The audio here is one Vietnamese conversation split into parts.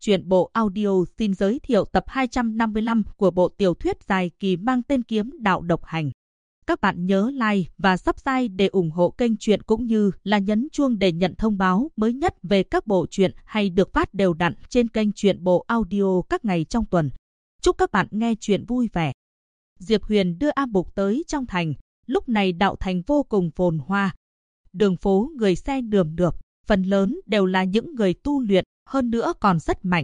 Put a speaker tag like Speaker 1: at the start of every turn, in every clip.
Speaker 1: Truyện bộ audio xin giới thiệu tập 255 của bộ tiểu thuyết dài kỳ mang tên Kiếm Đạo Độc Hành. Các bạn nhớ like và subscribe để ủng hộ kênh truyện cũng như là nhấn chuông để nhận thông báo mới nhất về các bộ truyện hay được phát đều đặn trên kênh truyện bộ audio các ngày trong tuần. Chúc các bạn nghe truyện vui vẻ. Diệp Huyền đưa A Mục tới trong thành, lúc này đạo thành vô cùng phồn hoa. Đường phố người xe nườm nượp, phần lớn đều là những người tu luyện, hơn nữa còn rất mạnh.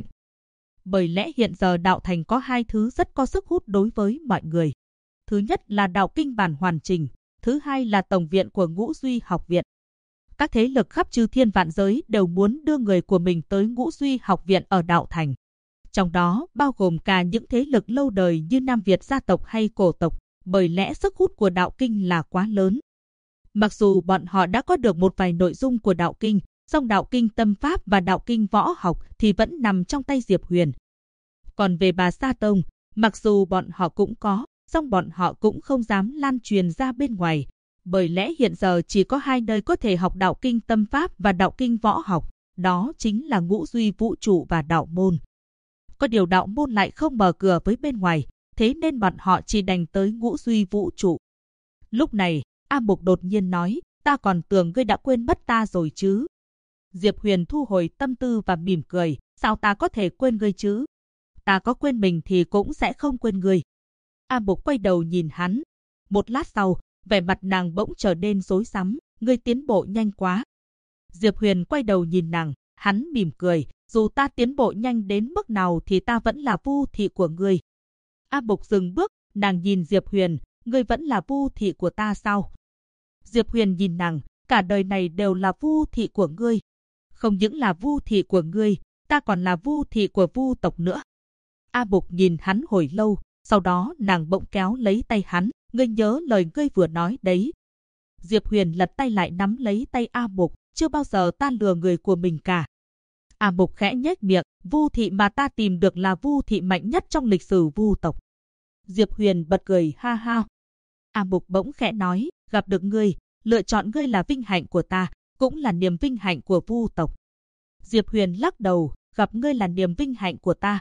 Speaker 1: Bởi lẽ hiện giờ đạo thành có hai thứ rất có sức hút đối với mọi người. Thứ nhất là đạo kinh bản hoàn chỉnh, thứ hai là tổng viện của Ngũ Duy học viện. Các thế lực khắp chư thiên vạn giới đều muốn đưa người của mình tới Ngũ Duy học viện ở đạo thành. Trong đó bao gồm cả những thế lực lâu đời như Nam Việt gia tộc hay cổ tộc, bởi lẽ sức hút của đạo kinh là quá lớn. Mặc dù bọn họ đã có được một vài nội dung của đạo kinh, song đạo kinh tâm pháp và đạo kinh võ học thì vẫn nằm trong tay Diệp Huyền. Còn về Bà Sa Tông, mặc dù bọn họ cũng có, song bọn họ cũng không dám lan truyền ra bên ngoài, bởi lẽ hiện giờ chỉ có hai nơi có thể học đạo kinh tâm pháp và đạo kinh võ học, đó chính là Ngũ Duy vũ trụ và đạo môn. Có điều đạo môn lại không mở cửa với bên ngoài, thế nên bọn họ chỉ đành tới Ngũ Duy vũ trụ. Lúc này, A Mục đột nhiên nói, ta còn tưởng ngươi đã quên mất ta rồi chứ. Diệp Huyền thu hồi tâm tư và mỉm cười, sao ta có thể quên ngươi chứ? Ta có quên mình thì cũng sẽ không quên ngươi. A Mục quay đầu nhìn hắn. Một lát sau, vẻ mặt nàng bỗng trở nên rối rắm, ngươi tiến bộ nhanh quá. Diệp Huyền quay đầu nhìn nàng, hắn mỉm cười, dù ta tiến bộ nhanh đến mức nào thì ta vẫn là Vu thị của ngươi. A Mục dừng bước, nàng nhìn Diệp Huyền, ngươi vẫn là Vu thị của ta sao? Diệp Huyền nhìn nàng, cả đời này đều là Vu thị của ngươi. Không những là Vu thị của ngươi, ta còn là Vu thị của Vu tộc nữa. A Mục nhìn hắn hồi lâu, sau đó nàng bỗng kéo lấy tay hắn, ngươi nhớ lời ngươi vừa nói đấy. Diệp Huyền lật tay lại nắm lấy tay A Mục, chưa bao giờ ta lừa người của mình cả. A Mục khẽ nhếch miệng, Vu thị mà ta tìm được là Vu thị mạnh nhất trong lịch sử Vu tộc. Diệp Huyền bật cười ha ha. A Mục bỗng khẽ nói, gặp được ngươi, lựa chọn ngươi là vinh hạnh của ta, cũng là niềm vinh hạnh của Vu tộc. Diệp Huyền lắc đầu, gặp ngươi là niềm vinh hạnh của ta.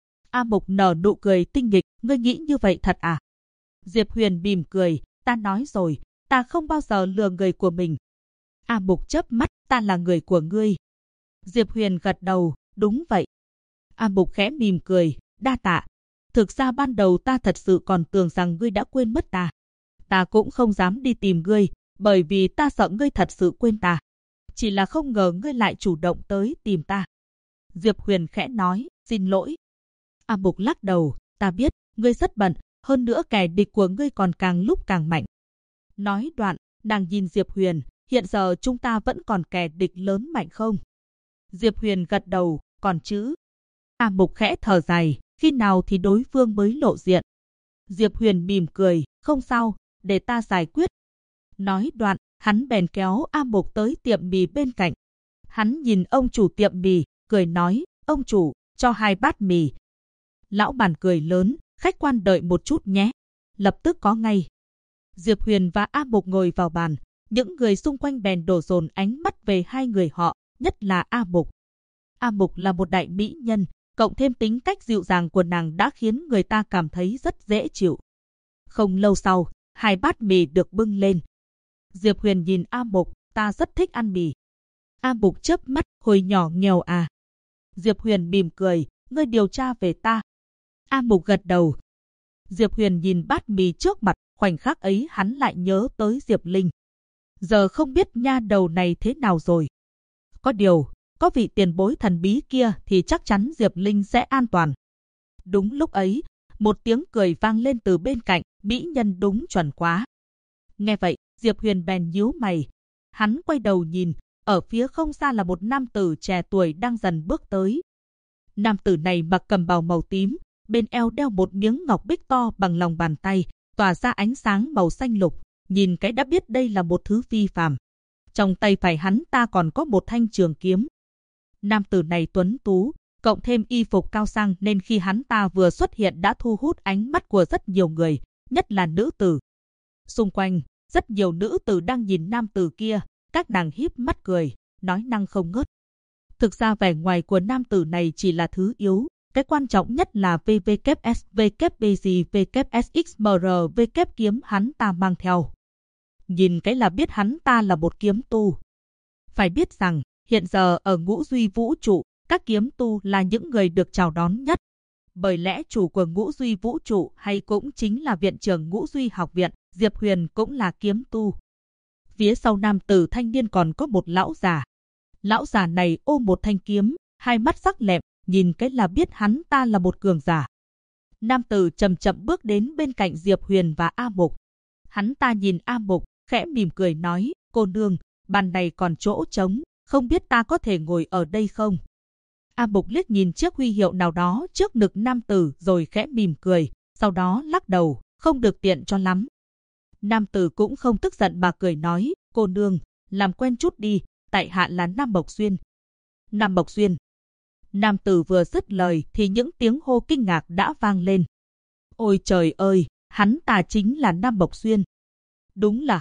Speaker 1: A Mục nở nụ cười tinh nghịch, ngươi nghĩ như vậy thật à? Diệp Huyền mỉm cười, ta nói rồi, ta không bao giờ lừa người của mình. A Mục chớp mắt, ta là người của ngươi. Diệp Huyền gật đầu, đúng vậy. A Mục khẽ mỉm cười, đa tạ. Thực ra ban đầu ta thật sự còn tưởng rằng ngươi đã quên mất ta. Ta cũng không dám đi tìm ngươi, bởi vì ta sợ ngươi thật sự quên ta. Chỉ là không ngờ ngươi lại chủ động tới tìm ta. Diệp Huyền khẽ nói, xin lỗi. A Mục lắc đầu, ta biết, ngươi rất bận, hơn nữa kẻ địch của ngươi còn càng lúc càng mạnh. Nói đoạn, nàng nhìn Diệp Huyền, hiện giờ chúng ta vẫn còn kẻ địch lớn mạnh không? Diệp Huyền gật đầu, còn chứ. A Mục khẽ thở dài, khi nào thì đối phương mới lộ diện? Diệp Huyền mỉm cười, không sao, để ta giải quyết. Nói đoạn, hắn bèn kéo A Mục tới tiệm mì bên cạnh. Hắn nhìn ông chủ tiệm mì, cười nói, ông chủ, cho 2 bát mì. Lão bản cười lớn, khách quan đợi một chút nhé. Lập tức có ngay. Diệp Huyền và A Mục ngồi vào bàn, những người xung quanh bèn đổ dồn ánh mắt về hai người họ, nhất là A Mục. A Mục là một đại mỹ nhân, cộng thêm tính cách dịu dàng của nàng đã khiến người ta cảm thấy rất dễ chịu. Không lâu sau, 2 bát mì được bưng lên. Diệp Huyền nhìn A Mục, ta rất thích ăn mì. A Mục chớp mắt, hồi nhỏ nghèo à? Diệp Huyền mỉm cười, ngươi điều tra về ta. A Mục gật đầu. Diệp Huyền nhìn bát mì trước mặt, khoảnh khắc ấy hắn lại nhớ tới Diệp Linh. Giờ không biết nha đầu này thế nào rồi. Có điều, có vị tiền bối thần bí kia thì chắc chắn Diệp Linh sẽ an toàn. Đúng lúc ấy, một tiếng cười vang lên từ bên cạnh, mỹ nhân đúng chuẩn quá. Nghe vậy, Diệp Huyền bèn nhíu mày. Hắn quay đầu nhìn, ở phía không xa là một nam tử trẻ tuổi đang dần bước tới. Nam tử này mặc cẩm bào màu tím, bên eo đeo một miếng ngọc bích to bằng lòng bàn tay, tỏa ra ánh sáng màu xanh lục, nhìn cái đã biết đây là một thứ phi phàm. Trong tay phải hắn ta còn có một thanh trường kiếm. Nam tử này tuấn tú, cộng thêm y phục cao sang nên khi hắn ta vừa xuất hiện đã thu hút ánh mắt của rất nhiều người, nhất là nữ tử. Xung quanh, rất nhiều nữ tử đang nhìn nam tử kia, các nàng híp mắt cười, nói năng không ngớt. Thực ra vẻ ngoài của nam tử này chỉ là thứ yếu. Cái quan trọng nhất là VVKS, VKBG, VKSXMR, VK kiếm hắn ta mang theo. Nhìn cái là biết hắn ta là một kiếm tu. Phải biết rằng, hiện giờ ở Ngũ Duy Vũ Trụ, các kiếm tu là những người được chào đón nhất. Bởi lẽ chủ của Ngũ Duy Vũ Trụ hay cũng chính là viện trưởng Ngũ Duy Học viện, Diệp Huyền cũng là kiếm tu. Phía sau nam tử thanh niên còn có một lão già. Lão già này ôm một thanh kiếm, hai mắt sắc lẹm, nhìn cái là biết hắn ta là một cường giả. Nam tử chậm chậm bước đến bên cạnh Diệp Huyền và A Mục. Hắn ta nhìn A Mục, khẽ mỉm cười nói, cô nương, bàn này còn chỗ trống, không biết ta có thể ngồi ở đây không? A Mục liếc nhìn chiếc huy hiệu nào đó trước ngực nam tử rồi khẽ mỉm cười, sau đó lắc đầu, không được tiện cho lắm. Nam tử cũng không tức giận mà cười nói, cô nương, làm quen chút đi, tại hạ là Nam Mộc Xuyên. Nam Mộc Xuyên. Nam tử vừa dứt lời thì những tiếng hô kinh ngạc đã vang lên. Ôi trời ơi, hắn ta chính là Nam Mộc Xuyên. Đúng là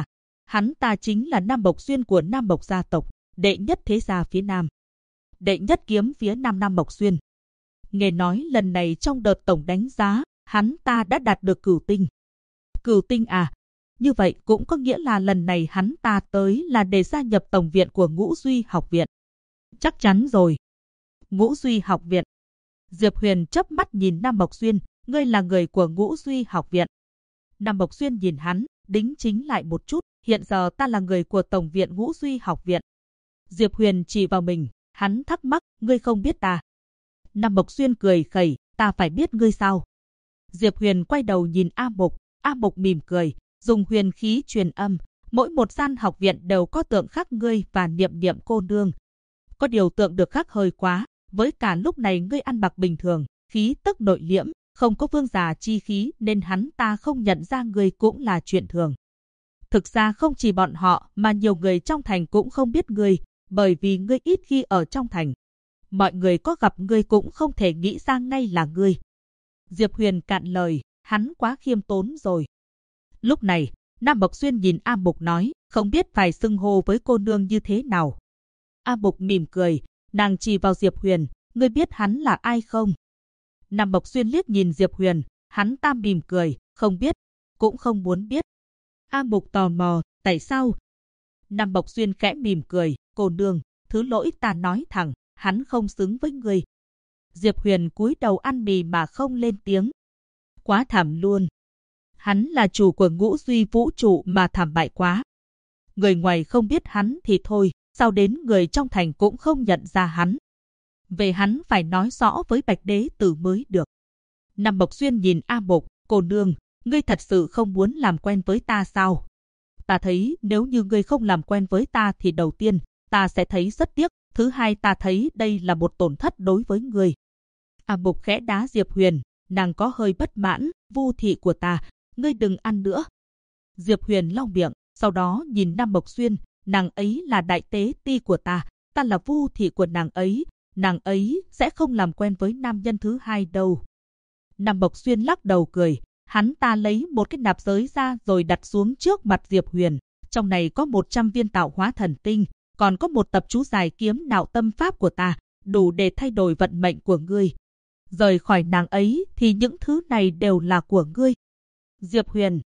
Speaker 1: hắn ta chính là Nam Mộc Xuyên của Nam Mộc gia tộc, đệ nhất thế gia phía Nam. Đệ nhất kiếm phía Nam Nam Mộc Xuyên. Nghe nói lần này trong đợt tổng đánh giá, hắn ta đã đạt được cửu tinh. Cửu tinh à? Như vậy cũng có nghĩa là lần này hắn ta tới là để gia nhập tổng viện của Ngũ Duy Học viện. Chắc chắn rồi. Ngũ Duy Học viện. Diệp Huyền chớp mắt nhìn Nam Mộc Xuyên, ngươi là người của Ngũ Duy Học viện. Nam Mộc Xuyên nhìn hắn, đính chính lại một chút, hiện giờ ta là người của tổng viện Ngũ Duy Học viện. Diệp Huyền chỉ vào mình, hắn thắc mắc, ngươi không biết ta. Nam Mộc Xuyên cười khẩy, ta phải biết ngươi sao? Diệp Huyền quay đầu nhìn A Mục mỉm cười, dùng huyền khí truyền âm, mỗi một gian học viện đều có tượng khắc ngươi và Niệm Niệm cô nương. Có điều tượng được khắc hơi quá, với cả lúc này ngươi ăn mặc bình thường, khí tức nội liễm, không có vương giả chi khí nên hắn ta không nhận ra ngươi cũng là chuyện thường. Thực ra không chỉ bọn họ mà nhiều người trong thành cũng không biết ngươi, bởi vì ngươi ít khi ở trong thành. Mọi người có gặp ngươi cũng không thể nghĩ ra ngay là ngươi. Diệp Huyền cạn lời, hắn quá khiêm tốn rồi. Lúc này, Nam Mộc Xuyên nhìn A Mục nói, không biết phải xưng hô với cô nương như thế nào. A Mục mỉm cười, nàng chỉ vào Diệp Huyền, ngươi biết hắn là ai không? Nam Mộc Xuyên liếc nhìn Diệp Huyền, hắn ta mỉm cười, không biết, cũng không muốn biết. A Mục tò mò, tại sao? Nam Mộc Xuyên khẽ mỉm cười, cô nương, thứ lỗi ta nói thẳng, hắn không xứng với ngươi. Diệp Huyền cúi đầu ăn mì mà không lên tiếng. Quá thảm luôn. Hắn là chủ của Ngũ Duy Vũ Trụ mà thảm bại quá. Người ngoài không biết hắn thì thôi, sao đến người trong thành cũng không nhận ra hắn. Về hắn phải nói rõ với Bạch Đế Tử mới được. Nam Mộc Xuyên nhìn A Mục, cô nương, ngươi thật sự không muốn làm quen với ta sao? Ta thấy nếu như ngươi không làm quen với ta thì đầu tiên, ta sẽ thấy rất tiếc. Thứ hai ta thấy đây là một tổn thất đối với ngươi. A Mục khẽ đá Diệp Huyền, nàng có hơi bất mãn, Vu thị của ta, ngươi đừng ăn nữa. Diệp Huyền lau miệng, sau đó nhìn Nam Mộc Xuyên, nàng ấy là đại tế ti của ta là Vu thị của nàng ấy sẽ không làm quen với nam nhân thứ hai đâu. Nam Mộc Xuyên lắc đầu cười, hắn ta lấy một cái nạp giới ra rồi đặt xuống trước mặt Diệp Huyền, trong này có 100 viên tạo hóa thần tinh, còn có một tập chú giải kiếm nạo tâm pháp của ta, đủ để thay đổi vận mệnh của ngươi. Rời khỏi nàng ấy thì những thứ này đều là của ngươi. Diệp Huyền.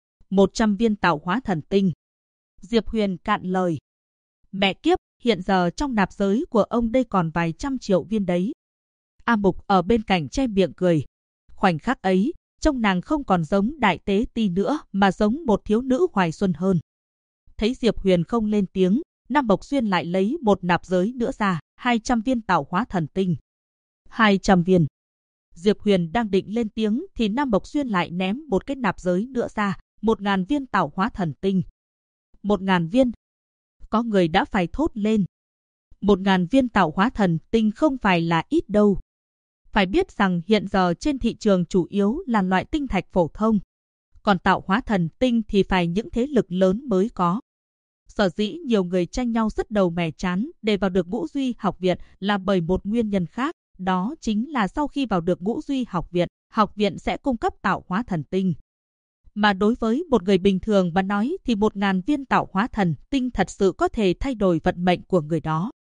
Speaker 1: 100 viên tạo hóa thần tinh. Diệp Huyền cạn lời. Mẹ kiếp, hiện giờ trong nạp giới của ông đây còn vài trăm triệu viên đấy. A Mục ở bên cạnh che miệng cười. Khoảnh khắc ấy, trông nàng không còn giống đại tế ti nữa mà giống một thiếu nữ hoài xuân hơn. Thấy Diệp Huyền không lên tiếng, Nam Mộc Xuyên lại lấy một nạp giới nữa ra, 200 viên tạo hóa thần tinh. 200 viên. Diệp Huyền đang định lên tiếng thì Nam Mộc Xuyên lại ném một cái nạp giới nữa ra, 1000 viên tạo hóa thần tinh. 1000 viên. Có người đã phải thốt lên. 1000 viên tạo hóa thần tinh không phải là ít đâu. Phải biết rằng hiện giờ trên thị trường chủ yếu là loại tinh thạch phổ thông. Còn tạo hóa thần tinh thì phải những thế lực lớn mới có. Sở dĩ nhiều người tranh nhau sứt đầu mẻ trán để vào được Ngũ Duy Học viện là bởi một nguyên nhân khác. Đó chính là sau khi vào được Ngũ Duy học viện sẽ cung cấp tạo hóa thần tinh. Mà đối với một người bình thường mà nói thì 1000 viên tạo hóa thần tinh thật sự có thể thay đổi vận mệnh của người đó.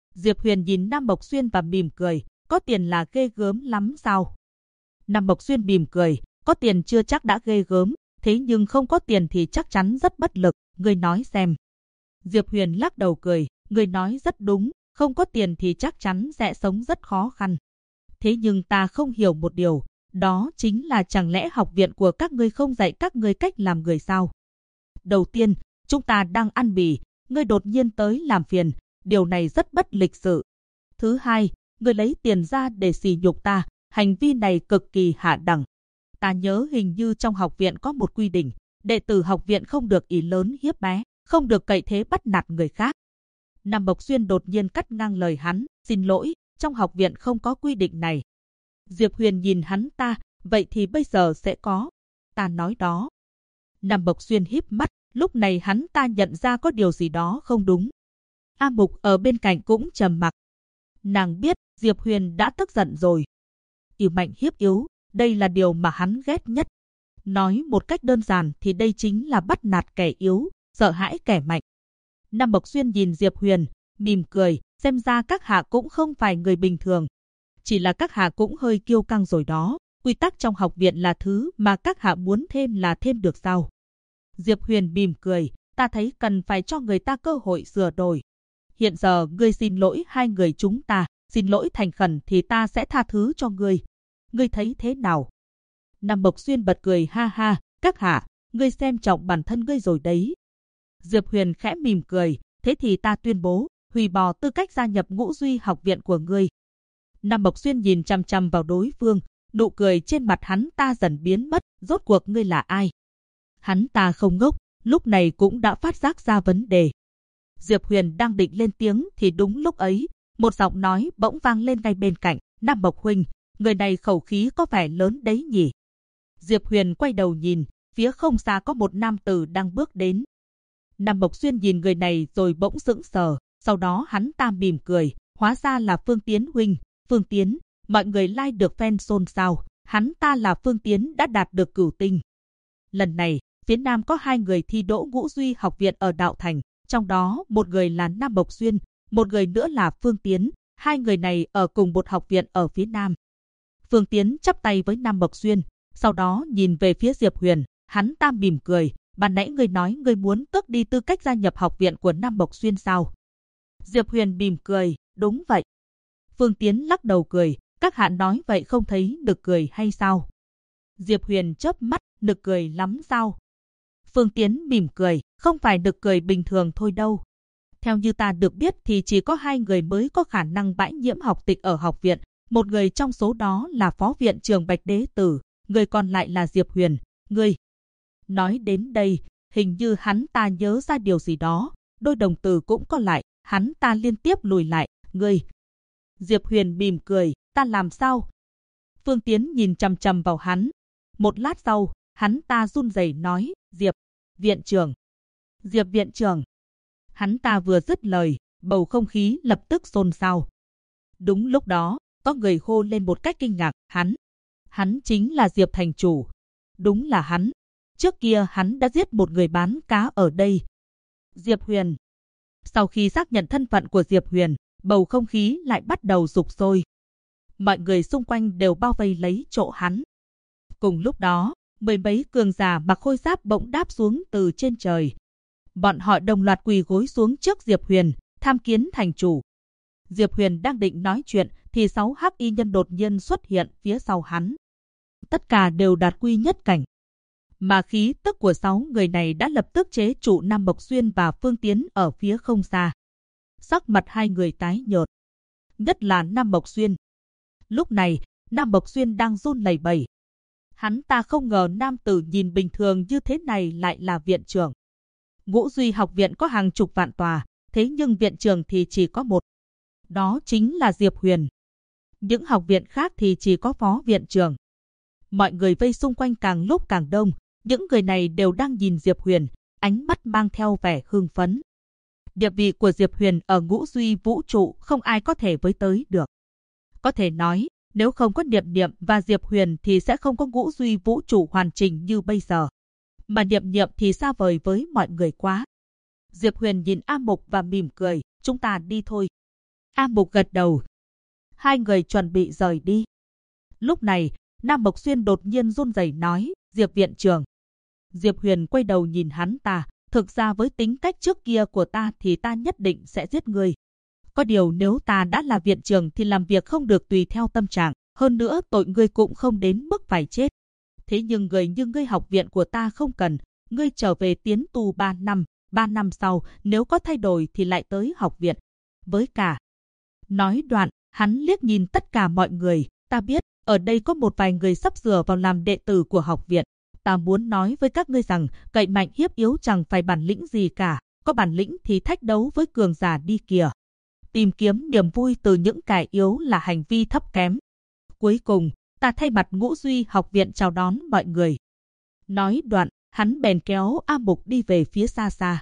Speaker 1: Diệp Huyền nhìn Nam Mộc Xuyên và mỉm cười, có tiền là ghê gớm lắm sao? Nam Mộc Xuyên mỉm cười, có tiền chưa chắc đã ghê gớm, thế nhưng không có tiền thì chắc chắn rất bất lực, ngươi nói xem. Diệp Huyền lắc đầu cười, ngươi nói rất đúng, không có tiền thì chắc chắn sẽ sống rất khó khăn. Thế nhưng ta không hiểu một điều, đó chính là chẳng lẽ học viện của các ngươi không dạy các ngươi cách làm người sao? Đầu tiên, chúng ta đang ăn mì, ngươi đột nhiên tới làm phiền, điều này rất bất lịch sự. Thứ hai, ngươi lấy tiền ra để sỉ nhục ta, hành vi này cực kỳ hạ đẳng. Ta nhớ hình như trong học viện có một quy định, đệ tử học viện không được ỷ lớn hiếp bé, không được cậy thế bắt nạt người khác. Nam Mộc Xuyên đột nhiên cắt ngang lời hắn, xin lỗi, trong học viện không có quy định này. Diệp Huyền nhìn hắn ta, vậy thì bây giờ sẽ có. Ta nói đó. Nam Mộc Xuyên híp mắt, lúc này hắn ta nhận ra có điều gì đó không đúng. A Mục ở bên cạnh cũng trầm mặc. Nàng biết Diệp Huyền đã tức giận rồi. Yếu mạnh hiếp yếu, đây là điều mà hắn ghét nhất. Nói một cách đơn giản thì đây chính là bắt nạt kẻ yếu, sợ hãi kẻ mạnh. Nam Mộc Xuyên nhìn Diệp Huyền, mỉm cười, xem ra các hạ cũng không phải người bình thường. Chỉ là các hạ cũng hơi kiêu căng rồi đó, quy tắc trong học viện là thứ mà các hạ muốn thêm là thêm được sao? Diệp Huyền mỉm cười, ta thấy cần phải cho người ta cơ hội sửa đổi. Hiện giờ ngươi xin lỗi hai người chúng ta, xin lỗi thành khẩn thì ta sẽ tha thứ cho ngươi. Ngươi thấy thế nào? Nam Mộc Xuyên bật cười ha ha, các hạ, ngươi xem trọng bản thân ngươi rồi đấy. Diệp Huyền khẽ mỉm cười, thế thì ta tuyên bố, hủy bỏ tư cách gia nhập Ngũ Duy học viện của ngươi. Nam Mộc Xuyên nhìn chằm chằm vào đối phương, nụ cười trên mặt hắn ta dần biến mất, rốt cuộc ngươi là ai? Hắn ta không ngốc, lúc này cũng đã phát giác ra vấn đề. Diệp Huyền đang định lên tiếng thì đúng lúc ấy, một giọng nói bỗng vang lên ngay bên cạnh, Nam Mộc huynh, người này khẩu khí có vẻ lớn đấy nhỉ? Diệp Huyền quay đầu nhìn, phía không xa có một nam tử đang bước đến. Nam Mộc Xuyên nhìn người này rồi bỗng sững sờ, sau đó hắn ta mỉm cười, hóa ra là Phương Tiến huynh. Phương Tiến, mọi người like được fan xôn xao, hắn ta là Phương Tiến đã đạt được cửu tinh. Lần này, phía Nam có hai người thi đỗ Ngũ Duy học viện ở Đạo Thành, trong đó một người là Nam Mộc Xuyên, một người nữa là Phương Tiến, hai người này ở cùng một học viện ở phía Nam. Phương Tiến chắp tay với Nam Mộc Xuyên, sau đó nhìn về phía Diệp Huyền, hắn ta mỉm cười, ban nãy ngươi nói ngươi muốn tước đi tư cách gia nhập học viện của Nam Mộc Xuyên sao? Diệp Huyền mỉm cười, đúng vậy. Phương Tiến lắc đầu cười, các hạ nói vậy không thấy nực cười hay sao? Diệp Huyền chớp mắt, nực cười lắm sao? Phương Tiến mỉm cười, không phải nực cười bình thường thôi đâu. Theo như ta được biết thì chỉ có hai người mới có khả năng bãi nhiễm học tịch ở học viện, một người trong số đó là Phó viện trưởng Bạch Đế Tử, người còn lại là Diệp Huyền, ngươi. Nói đến đây, hình như hắn ta nhớ ra điều gì đó, đôi đồng tử cũng co lại, hắn ta liên tiếp lùi lại, ngươi. Diệp Huyền mỉm cười, ta làm sao? Phương Tiến nhìn chằm chằm vào hắn. Một lát sau, hắn ta run rẩy nói, Diệp viện trưởng. Diệp viện trưởng. Hắn ta vừa dứt lời, bầu không khí lập tức xôn xao. Đúng lúc đó, có người hô lên một cách kinh ngạc, hắn chính là Diệp thành chủ. Đúng là hắn. Trước kia hắn đã giết một người bán cá ở đây. Diệp Huyền. Sau khi xác nhận thân phận của Diệp Huyền, bầu không khí lại bắt đầu sục sôi. Mọi người xung quanh đều bao vây lấy chỗ hắn. Cùng lúc đó, mười mấy cường giả mặc khôi giáp bỗng đáp xuống từ trên trời. Bọn họ đồng loạt quỳ gối xuống trước Diệp Huyền, tham kiến thành chủ. Diệp Huyền đang định nói chuyện thì 6 hắc y nhân đột nhiên xuất hiện phía sau hắn. Tất cả đều đạt quy nhất cảnh. Mà khí tức của 6 người này đã lập tức chế trụ Nam Mộc Xuyên và Phương Tiến ở phía không xa. Sắc mặt hai người tái nhợt, nhất là Nam Mộc Xuyên. Lúc này, Nam Mộc Xuyên đang run lẩy bẩy. Hắn ta không ngờ nam tử nhìn bình thường như thế này lại là viện trưởng. Ngũ Duy học viện có hàng chục vạn tòa, thế nhưng viện trưởng thì chỉ có một. Đó chính là Diệp Huyền. Những học viện khác thì chỉ có phó viện trưởng. Mọi người vây xung quanh càng lúc càng đông, những người này đều đang nhìn Diệp Huyền, ánh mắt mang theo vẻ hưng phấn. Địa vị của Diệp Huyền ở Ngũ Duy vũ trụ không ai có thể với tới được. Có thể nói, nếu không có Niệm Niệm và Diệp Huyền thì sẽ không có Ngũ Duy vũ trụ hoàn chỉnh như bây giờ. Mà Niệm Niệm thì xa vời với mọi người quá. Diệp Huyền nhìn A Mục và mỉm cười, chúng ta đi thôi. A Mục gật đầu. Hai người chuẩn bị rời đi. Lúc này, Nam Mộc Xuyên đột nhiên run rẩy nói, Diệp viện trưởng. Diệp Huyền quay đầu nhìn hắn ta, thực ra với tính cách trước kia của ta thì ta nhất định sẽ giết ngươi. Có điều nếu ta đã là viện trưởng thì làm việc không được tùy theo tâm trạng, hơn nữa tội ngươi cũng không đến mức phải chết. Thế nhưng người như ngươi học viện của ta không cần, ngươi trở về tiến tu 3 năm, 3 năm sau nếu có thay đổi thì lại tới học viện. Với cả. Nói đoạn, hắn liếc nhìn tất cả mọi người, ta biết, ở đây có một vài người sắp sửa vào làm đệ tử của học viện. Ta muốn nói với các ngươi rằng, cậy mạnh hiếp yếu chẳng phải bản lĩnh gì cả, có bản lĩnh thì thách đấu với cường giả đi kìa. Tìm kiếm niềm vui từ những kẻ yếu là hành vi thấp kém. Cuối cùng, ta thay mặt Ngũ Duy học viện chào đón mọi người. Nói đoạn, hắn bèn kéo A Mục đi về phía xa xa.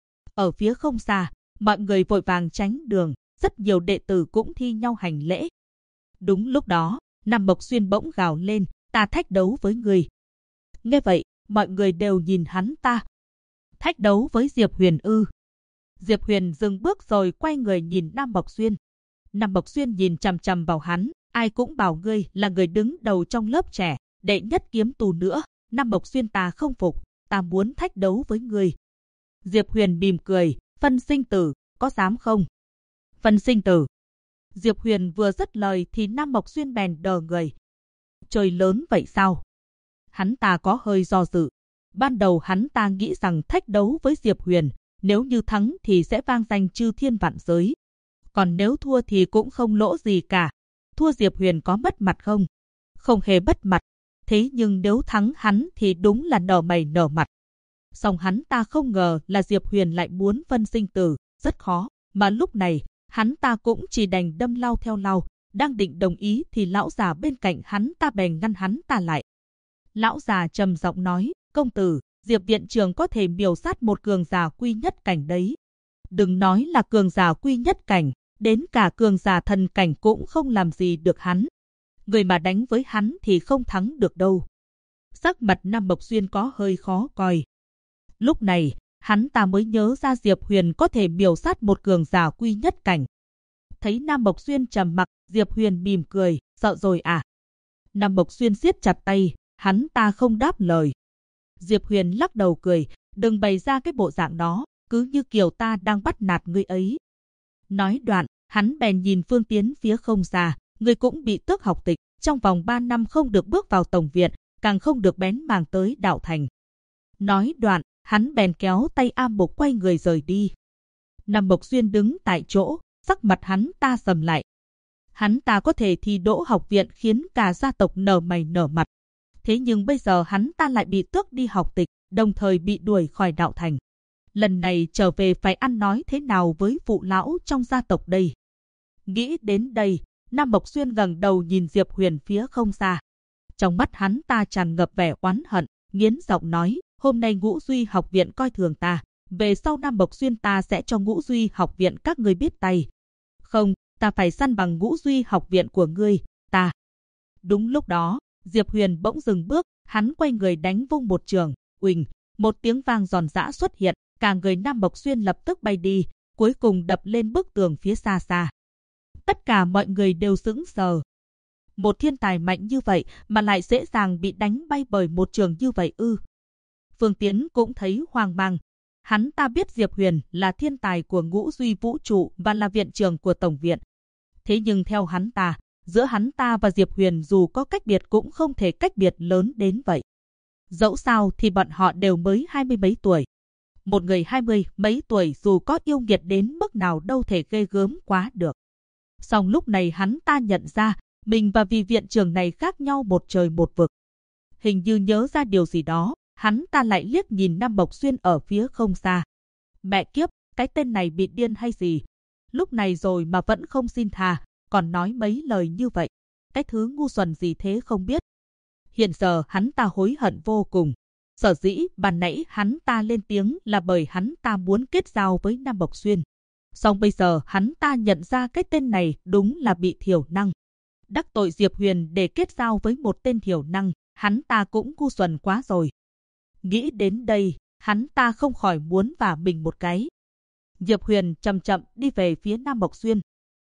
Speaker 1: Ở phía không xa, mọi người vội vàng tránh đường, rất nhiều đệ tử cũng thi nhau hành lễ. Đúng lúc đó, Nam Mộc Xuyên bỗng gào lên, ta thách đấu với người. Nghe vậy, mọi người đều nhìn hắn ta. Thách đấu với Diệp Huyền ư? Diệp Huyền dừng bước rồi quay người nhìn Nam Mộc Xuyên. Nam Mộc Xuyên nhìn chằm chằm vào hắn, ai cũng bảo ngươi là người đứng đầu trong lớp trẻ, đệ nhất kiếm tù nữa. Nam Mộc Xuyên ta không phục, ta muốn thách đấu với ngươi. Diệp Huyền mỉm cười, phân sinh tử, có dám không? Phân sinh tử. Diệp Huyền vừa dứt lời thì Nam Mộc Xuyên bèn đờ người. Trời lớn vậy sao? Hắn ta có hơi do dự. Ban đầu hắn ta nghĩ rằng thách đấu với Diệp Huyền, nếu như thắng thì sẽ vang danh chư thiên vạn giới. Còn nếu thua thì cũng không lỗ gì cả. Thua Diệp Huyền có mất mặt không? Không hề mất mặt. Thế nhưng nếu thắng hắn thì đúng là nở mày nở mặt. Song hắn ta không ngờ là Diệp Huyền lại muốn phân sinh tử, rất khó. Mà lúc này, hắn ta cũng chỉ đành đâm lao theo lao. Đang định đồng ý thì lão già bên cạnh hắn ta bèn ngăn hắn ta lại. Lão già trầm giọng nói, công tử, Diệp viện trưởng có thể miểu sát một cường giả quy nhất cảnh đấy. Đừng nói là cường giả quy nhất cảnh, đến cả cường giả thần cảnh cũng không làm gì được hắn. Người mà đánh với hắn thì không thắng được đâu. Sắc mặt Nam Mộc Xuyên có hơi khó coi. Lúc này, hắn ta mới nhớ ra Diệp Huyền có thể miểu sát một cường giả quy nhất cảnh. Thấy Nam Mộc Xuyên trầm mặc, Diệp Huyền mỉm cười, sợ rồi à? Nam Mộc Xuyên siết chặt tay, hắn ta không đáp lời. Diệp Huyền lắc đầu cười, đừng bày ra cái bộ dạng đó, cứ như kiểu ta đang bắt nạt ngươi ấy. Nói đoạn, hắn bèn nhìn Phương Tiến phía không xa, ngươi cũng bị tước học tịch, trong vòng 3 năm không được bước vào tổng viện, càng không được bén mảng tới đạo thành. Nói đoạn, hắn bèn kéo tay A Mục quay người rời đi. Nam Mộc Xuyên đứng tại chỗ, sắc mặt hắn ta sầm lại. Hắn ta có thể thi đỗ học viện khiến cả gia tộc nở mày nở mặt. Thế nhưng bây giờ hắn ta lại bị tước đi học tịch, đồng thời bị đuổi khỏi đạo thành. Lần này trở về phải ăn nói thế nào với phụ lão trong gia tộc đây? Nghĩ đến đây, Nam Mộc Xuyên ngẩng đầu nhìn Diệp Huyền phía không xa. Trong mắt hắn ta tràn ngập vẻ oán hận, nghiến giọng nói, hôm nay Ngũ Duy học viện coi thường ta, về sau Nam Mộc Xuyên ta sẽ cho Ngũ Duy học viện các ngươi biết tay. Không, ta phải săn bằng Ngũ Duy học viện của ngươi, ta. Đúng lúc đó, Diệp Huyền bỗng dừng bước, hắn quay người đánh vung một trường, uỳnh, một tiếng vang giòn giã xuất hiện, cả người Nam Mộc Xuyên lập tức bay đi, cuối cùng đập lên bức tường phía xa xa. Tất cả mọi người đều sững sờ. Một thiên tài mạnh như vậy mà lại dễ dàng bị đánh bay bởi một trường như vậy ư? Phương Tiến cũng thấy hoang mang. Hắn ta biết Diệp Huyền là thiên tài của Ngũ Duy vũ trụ và là viện trưởng của tổng viện. Thế nhưng theo hắn ta, giữa hắn ta và Diệp Huyền dù có cách biệt cũng không thể cách biệt lớn đến vậy. Dẫu sao thì bọn họ đều mới 20 mấy tuổi. Một người 20 mấy tuổi dù có yêu nghiệt đến mức nào đâu thể ghê gớm quá được. Song lúc này hắn ta nhận ra, mình và vị viện trưởng này khác nhau một trời một vực. Hình như nhớ ra điều gì đó, hắn ta lại liếc nhìn Nam Mộc Xuyên ở phía không xa. Mẹ kiếp, cái tên này bị điên hay gì? Lúc này rồi mà vẫn không xin tha, còn nói mấy lời như vậy. Cái thứ ngu xuẩn gì thế không biết. Hiện giờ hắn ta hối hận vô cùng. Sở dĩ ban nãy hắn ta lên tiếng là bởi hắn ta muốn kết giao với Nam Mộc Xuyên. Song bây giờ hắn ta nhận ra cái tên này đúng là bị thiểu năng. Đắc tội Diệp Huyền để kết giao với một tên thiểu năng, hắn ta cũng ngu xuẩn quá rồi. Nghĩ đến đây, hắn ta không khỏi muốn vả mình một cái. Diệp Huyền chậm chậm đi về phía Nam Mộc Xuyên.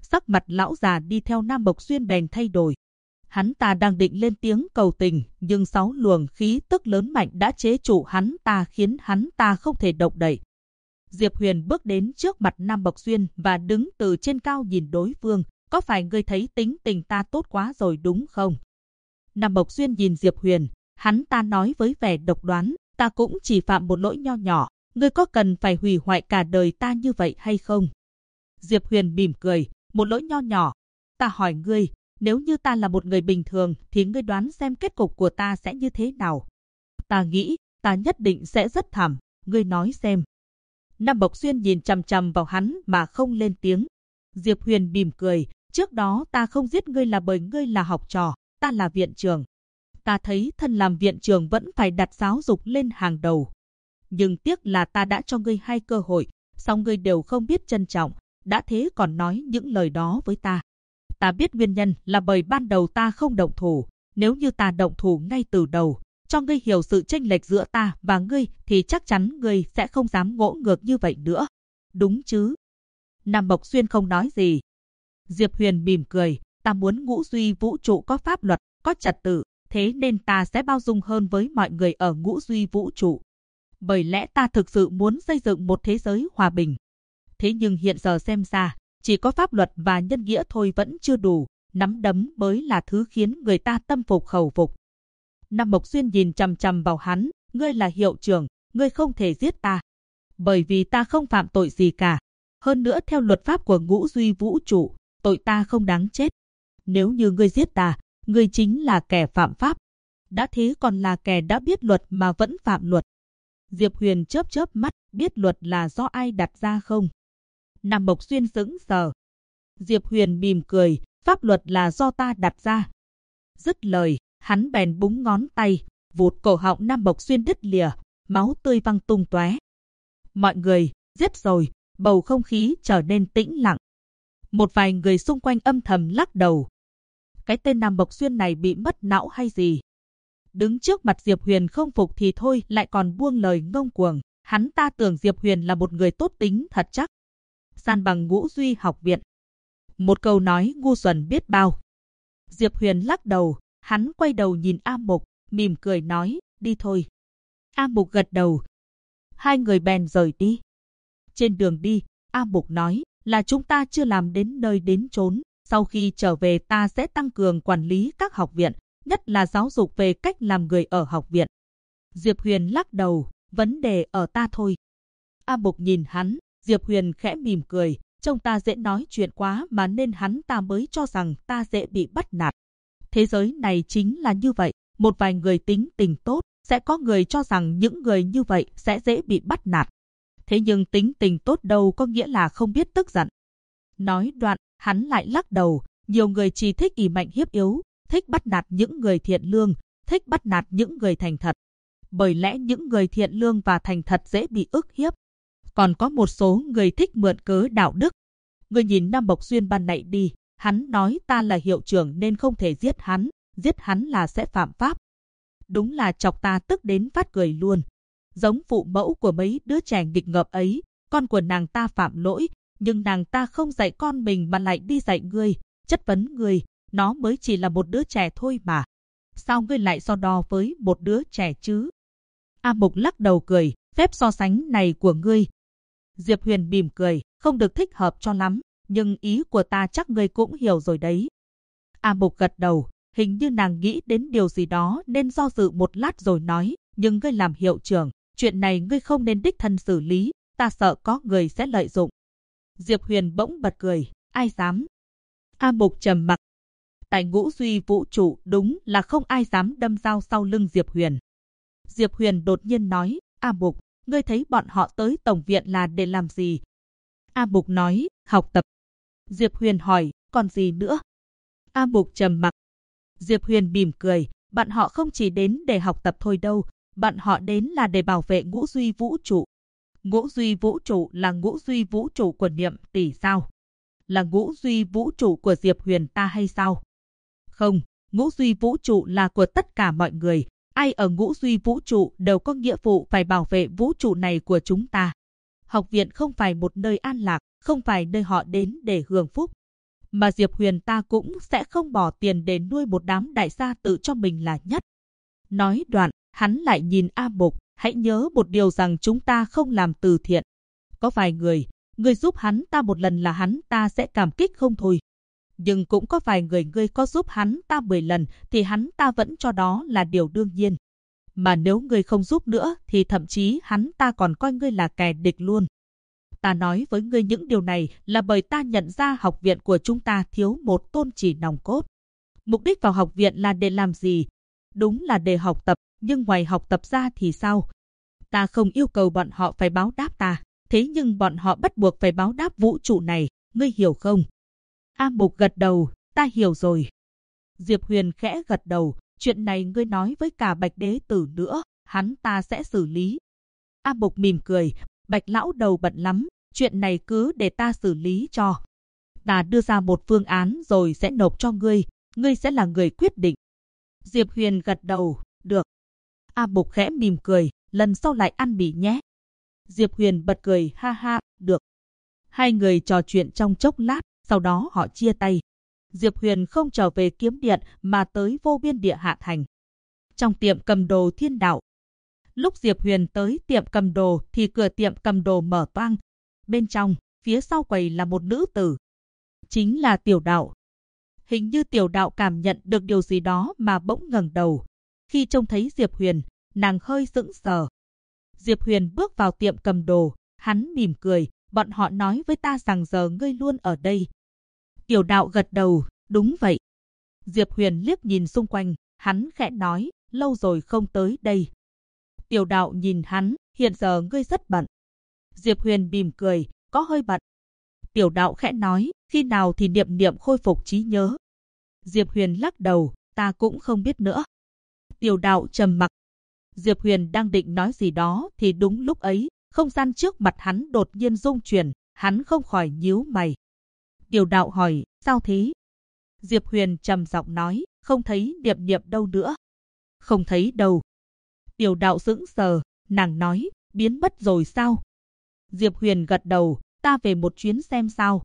Speaker 1: Sắc mặt lão già đi theo Nam Mộc Xuyên bèn thay đổi. Hắn ta đang định lên tiếng cầu tình, nhưng 6 luồng khí tức lớn mạnh đã chế trụ hắn ta, khiến hắn ta không thể động đậy. Diệp Huyền bước đến trước mặt Nam Mộc Xuyên và đứng từ trên cao nhìn đối phương. Có phải ngươi thấy tính tình ta tốt quá rồi đúng không? Nam Mộc Xuyên nhìn Diệp Huyền, hắn ta nói với vẻ độc đoán, ta cũng chỉ phạm một lỗi nho nhỏ, ngươi có cần phải hủy hoại cả đời ta như vậy hay không? Diệp Huyền mỉm cười, một lỗi nho nhỏ. Ta hỏi ngươi, nếu như ta là một người bình thường thì ngươi đoán xem kết cục của ta sẽ như thế nào? Ta nghĩ, ta nhất định sẽ rất thảm, ngươi nói xem. Nam Mộc Xuyên nhìn chằm chằm vào hắn mà không lên tiếng. Diệp Huyền mỉm cười, trước đó ta không giết ngươi là bởi ngươi là học trò, ta là viện trưởng. Ta thấy thân làm viện trưởng vẫn phải đặt giáo dục lên hàng đầu. Nhưng tiếc là ta đã cho ngươi 2 cơ hội, song ngươi đều không biết trân trọng, đã thế còn nói những lời đó với ta. Ta biết nguyên nhân là bởi ban đầu ta không động thủ, nếu như ta động thủ ngay từ đầu, cho ngươi hiểu sự chênh lệch giữa ta và ngươi thì chắc chắn ngươi sẽ không dám ngỗ ngược như vậy nữa. Đúng chứ? Nam Mộc Xuyên không nói gì. Diệp Huyền mỉm cười, ta muốn ngũ duy vũ trụ có pháp luật, có trật tự, thế nên ta sẽ bao dung hơn với mọi người ở ngũ duy vũ trụ. Bởi lẽ ta thực sự muốn xây dựng một thế giới hòa bình. Thế nhưng hiện giờ xem ra, chỉ có pháp luật và nhân nghĩa thôi vẫn chưa đủ, nắm đấm mới là thứ khiến người ta tâm phục khẩu phục. Nam Mộc Xuyên nhìn chằm chằm vào hắn, ngươi là hiệu trưởng, ngươi không thể giết ta. Bởi vì ta không phạm tội gì cả. Hơn nữa theo luật pháp của ngũ duy vũ trụ, tội ta không đáng chết. Nếu như ngươi giết ta, ngươi chính là kẻ phạm pháp. Đã thế còn là kẻ đã biết luật mà vẫn phạm luật. Diệp Huyền chớp chớp mắt, biết luật là do ai đặt ra không? Nam Mộc Xuyên sững sờ. Diệp Huyền mỉm cười, pháp luật là do ta đặt ra. Dứt lời, hắn bèn búng ngón tay, vụt cổ họng Nam Mộc Xuyên đứt lìa, máu tươi văng tung tóe. Mọi người, giết rồi, bầu không khí trở nên tĩnh lặng. Một vài người xung quanh âm thầm lắc đầu. Cái tên Nam Mộc Xuyên này bị mất não hay gì? Đứng trước mặt Diệp Huyền không phục thì thôi lại còn buông lời ngông cuồng. Hắn ta tưởng Diệp Huyền là một người tốt tính thật chắc. San bằng ngũ duy học viện. Một câu nói ngu xuẩn biết bao. Diệp Huyền lắc đầu, hắn quay đầu nhìn A Mục, mỉm cười nói, đi thôi. A Mục gật đầu. Hai người bèn rời đi. Trên đường đi, A Mục nói là chúng ta chưa làm đến nơi đến chốn. Sau khi trở về ta sẽ tăng cường quản lý các học viện, nhất là giáo dục về cách làm người ở học viện. Diệp Huyền lắc đầu, vấn đề ở ta thôi. A Mục nhìn hắn, Diệp Huyền khẽ mỉm cười, trông ta dễ nói chuyện quá mà nên hắn ta mới cho rằng ta dễ bị bắt nạt. Thế giới này chính là như vậy, một vài người tính tình tốt, sẽ có người cho rằng những người như vậy sẽ dễ bị bắt nạt. Thế nhưng tính tình tốt đâu có nghĩa là không biết tức giận. Nói đoạn, hắn lại lắc đầu, nhiều người chỉ thích ỷ mạnh hiếp yếu, thích bắt nạt những người thiện lương, thích bắt nạt những người thành thật. Bởi lẽ những người thiện lương và thành thật dễ bị ức hiếp. Còn có một số người thích mượn cớ đạo đức. Người nhìn Nam Mộc Xuyên ban nãy đi, hắn nói ta là hiệu trưởng nên không thể giết hắn là sẽ phạm pháp. Đúng là chọc ta tức đến phát cười luôn. Giống phụ mẫu của mấy đứa trẻ nghịch ngợm ấy, con của nàng ta phạm lỗi, nhưng nàng ta không dạy con mình mà lại đi dạy ngươi, chất vấn ngươi, nó mới chỉ là một đứa trẻ thôi mà. Sao ngươi lại so đo với một đứa trẻ chứ? A Mục lắc đầu cười, phép so sánh này của ngươi. Diệp Huyền mỉm cười, không được thích hợp cho lắm, nhưng ý của ta chắc ngươi cũng hiểu rồi đấy. A Mục gật đầu, hình như nàng nghĩ đến điều gì đó nên do dự một lát rồi nói, nhưng ngươi làm hiệu trưởng, chuyện này ngươi không nên đích thân xử lý, ta sợ có người sẽ lợi dụng. Diệp Huyền bỗng bật cười, ai dám? A Mục trầm mặc. Tại ngũ duy vũ trụ đúng là không ai dám đâm dao sau lưng Diệp Huyền. Diệp Huyền đột nhiên nói, A Mục, ngươi thấy bọn họ tới tổng viện là để làm gì? A Mục nói, học tập. Diệp Huyền hỏi, còn gì nữa? A Mục trầm mặc. Diệp Huyền mỉm cười, bọn họ không chỉ đến để học tập thôi đâu, bọn họ đến là để bảo vệ ngũ duy vũ trụ. Ngũ duy vũ trụ là ngũ duy vũ trụ của Niệm tỷ sao? Là ngũ duy vũ trụ của Diệp Huyền ta hay sao? Không, ngũ duy vũ trụ là của tất cả mọi người. Ai ở ngũ duy vũ trụ đều có nghĩa vụ phải bảo vệ vũ trụ này của chúng ta. Học viện không phải một nơi an lạc, không phải nơi họ đến để hưởng phúc. Mà Diệp Huyền ta cũng sẽ không bỏ tiền để nuôi một đám đại gia tự cho mình là nhất. Nói đoạn, hắn lại nhìn A Mục, hãy nhớ một điều rằng chúng ta không làm từ thiện. Có vài người giúp hắn ta một lần là hắn ta sẽ cảm kích không thôi. Nhưng cũng có vài người có giúp hắn ta 10 lần thì hắn ta vẫn cho đó là điều đương nhiên. Mà nếu ngươi không giúp nữa thì thậm chí hắn ta còn coi ngươi là kẻ địch luôn. Ta nói với ngươi những điều này là bởi ta nhận ra học viện của chúng ta thiếu một tôn chỉ nòng cốt. Mục đích vào học viện là để làm gì? Đúng là để học tập, nhưng ngoài học tập ra thì sao? Ta không yêu cầu bọn họ phải báo đáp ta, thế nhưng bọn họ bắt buộc phải báo đáp vũ trụ này, ngươi hiểu không? A Mục gật đầu, ta hiểu rồi. Diệp Huyền khẽ gật đầu, chuyện này ngươi nói với cả Bạch Đế Tử nữa, hắn ta sẽ xử lý. A Mục mỉm cười, Bạch lão đầu bận lắm, chuyện này cứ để ta xử lý cho. Ta đưa ra một phương án rồi sẽ nộp cho ngươi sẽ là người quyết định. Diệp Huyền gật đầu, được. A Mục khẽ mỉm cười, lần sau lại ăn mì nhé. Diệp Huyền bật cười, ha ha, được. Hai người trò chuyện trong chốc lát, sau đó họ chia tay. Diệp Huyền không trở về Kiếm Điện mà tới Vô Biên Địa Hạ Thành. Trong tiệm cầm đồ Thiên Đạo. Lúc Diệp Huyền tới tiệm cầm đồ thì cửa tiệm cầm đồ mở toang. Bên trong, phía sau quầy là một nữ tử. Chính là Tiểu Đạo. Hình như Tiểu Đạo cảm nhận được điều gì đó mà bỗng ngẩng đầu. Khi trông thấy Diệp Huyền, nàng hơi sững sờ. Diệp Huyền bước vào tiệm cầm đồ, hắn mỉm cười, bọn họ nói với ta rằng giờ ngươi luôn ở đây. Tiểu Đạo gật đầu, đúng vậy. Diệp Huyền liếc nhìn xung quanh, hắn khẽ nói, lâu rồi không tới đây. Tiểu Đạo nhìn hắn, hiện giờ ngươi rất bận. Diệp Huyền mỉm cười, có hơi bận. Tiểu Đạo khẽ nói, khi nào thì Niệm Niệm khôi phục trí nhớ. Diệp Huyền lắc đầu, ta cũng không biết nữa. Tiểu Đạo trầm mặc. Diệp Huyền đang định nói gì đó thì đúng lúc ấy, không gian trước mặt hắn đột nhiên rung chuyển, hắn không khỏi nhíu mày. Tiểu Đạo hỏi, sao thế? Diệp Huyền trầm giọng nói, không thấy Niệm Niệm đâu nữa. Không thấy đâu. Tiểu Đạo sững sờ, nàng nói, biến mất rồi sao? Diệp Huyền gật đầu, ta về một chuyến xem sao.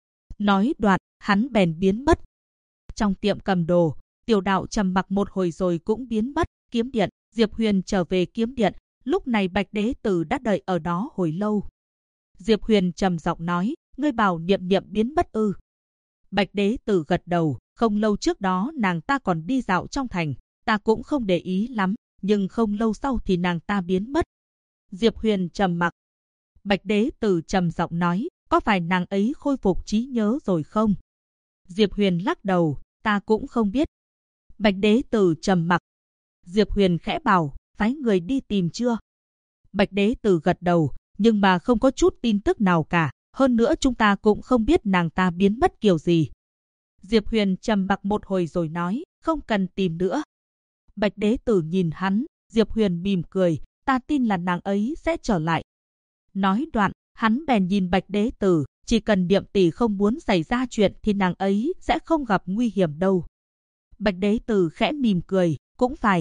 Speaker 1: Nói đoạn, hắn bèn biến mất. Trong tiệm cầm đồ, Tiểu Đạo trầm mặc một hồi rồi cũng biến mất. Kiếm Điện, Diệp Huyền trở về Kiếm Điện, lúc này Bạch Đế Tử đã đợi ở đó hồi lâu. Diệp Huyền trầm giọng nói, ngươi bảo Niệm Niệm biến mất ư? Bạch Đế Tử gật đầu, không lâu trước đó nàng ta còn đi dạo trong thành, ta cũng không để ý lắm, nhưng không lâu sau thì nàng ta biến mất. Diệp Huyền trầm mặc. Bạch Đế Tử trầm giọng nói, có phải nàng ấy khôi phục trí nhớ rồi không? Diệp Huyền lắc đầu, ta cũng không biết. Bạch Đế Tử trầm mặc. Diệp Huyền khẽ bảo, phái người đi tìm chưa? Bạch Đế Tử gật đầu, nhưng mà không có chút tin tức nào cả. Hơn nữa chúng ta cũng không biết nàng ta biến mất kiểu gì. Diệp Huyền trầm mặc một hồi rồi nói, không cần tìm nữa. Bạch Đế Tử nhìn hắn, Diệp Huyền mỉm cười, ta tin là nàng ấy sẽ trở lại. Nói đoạn, hắn bèn nhìn Bạch Đế Tử, chỉ cần Niệm tỷ không muốn xảy ra chuyện thì nàng ấy sẽ không gặp nguy hiểm đâu. Bạch Đế Tử khẽ mỉm cười, cũng phải.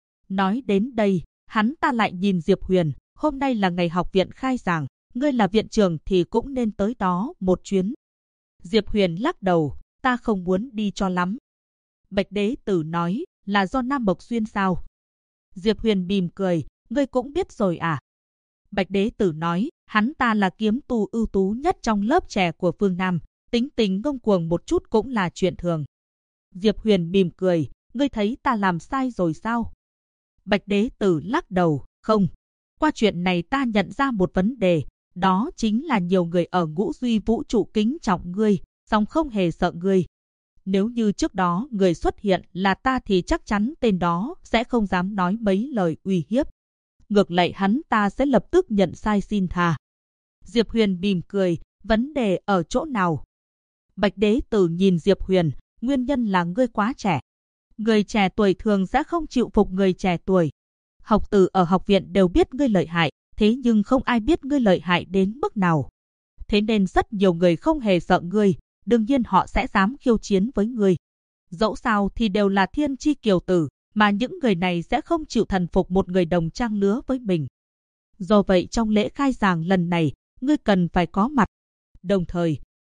Speaker 1: Nói đến đây, hắn ta lại nhìn Diệp Huyền, hôm nay là ngày học viện khai giảng, ngươi là viện trưởng thì cũng nên tới đó một chuyến. Diệp Huyền lắc đầu, ta không muốn đi cho lắm. Bạch Đế Tử nói, là do Nam Mộc Xuyên sao? Diệp Huyền mỉm cười, ngươi cũng biết rồi à? Bạch Đế Tử nói, hắn ta là kiếm tu ưu tú nhất trong lớp trẻ của phương Nam, tính tình ngông cuồng một chút cũng là chuyện thường. Diệp Huyền mỉm cười, ngươi thấy ta làm sai rồi sao? Bạch Đế Tử lắc đầu, không. Qua chuyện này ta nhận ra một vấn đề, đó chính là nhiều người ở Ngũ Duy vũ trụ kính trọng ngươi, song không hề sợ ngươi. Nếu như trước đó người xuất hiện là ta thì chắc chắn tên đó sẽ không dám nói mấy lời uy hiếp. Ngược lại hắn ta sẽ lập tức nhận sai xin tha. Diệp Huyền mỉm cười, vấn đề ở chỗ nào? Bạch Đế Tử nhìn Diệp Huyền, nguyên nhân là ngươi quá trẻ. Người trẻ tuổi thường sẽ không chịu phục người trẻ tuổi. Học tử ở học viện đều biết ngươi lợi hại, thế nhưng không ai biết ngươi lợi hại đến mức nào. Thế nên rất nhiều người không hề sợ ngươi, đương nhiên họ sẽ dám khiêu chiến với ngươi. Dẫu sao thì đều là thiên chi kiều tử, mà những người này sẽ không chịu thần phục một người đồng trang lứa với mình. Do vậy trong lễ khai giảng lần này, ngươi cần phải có mặt. Đồng thời,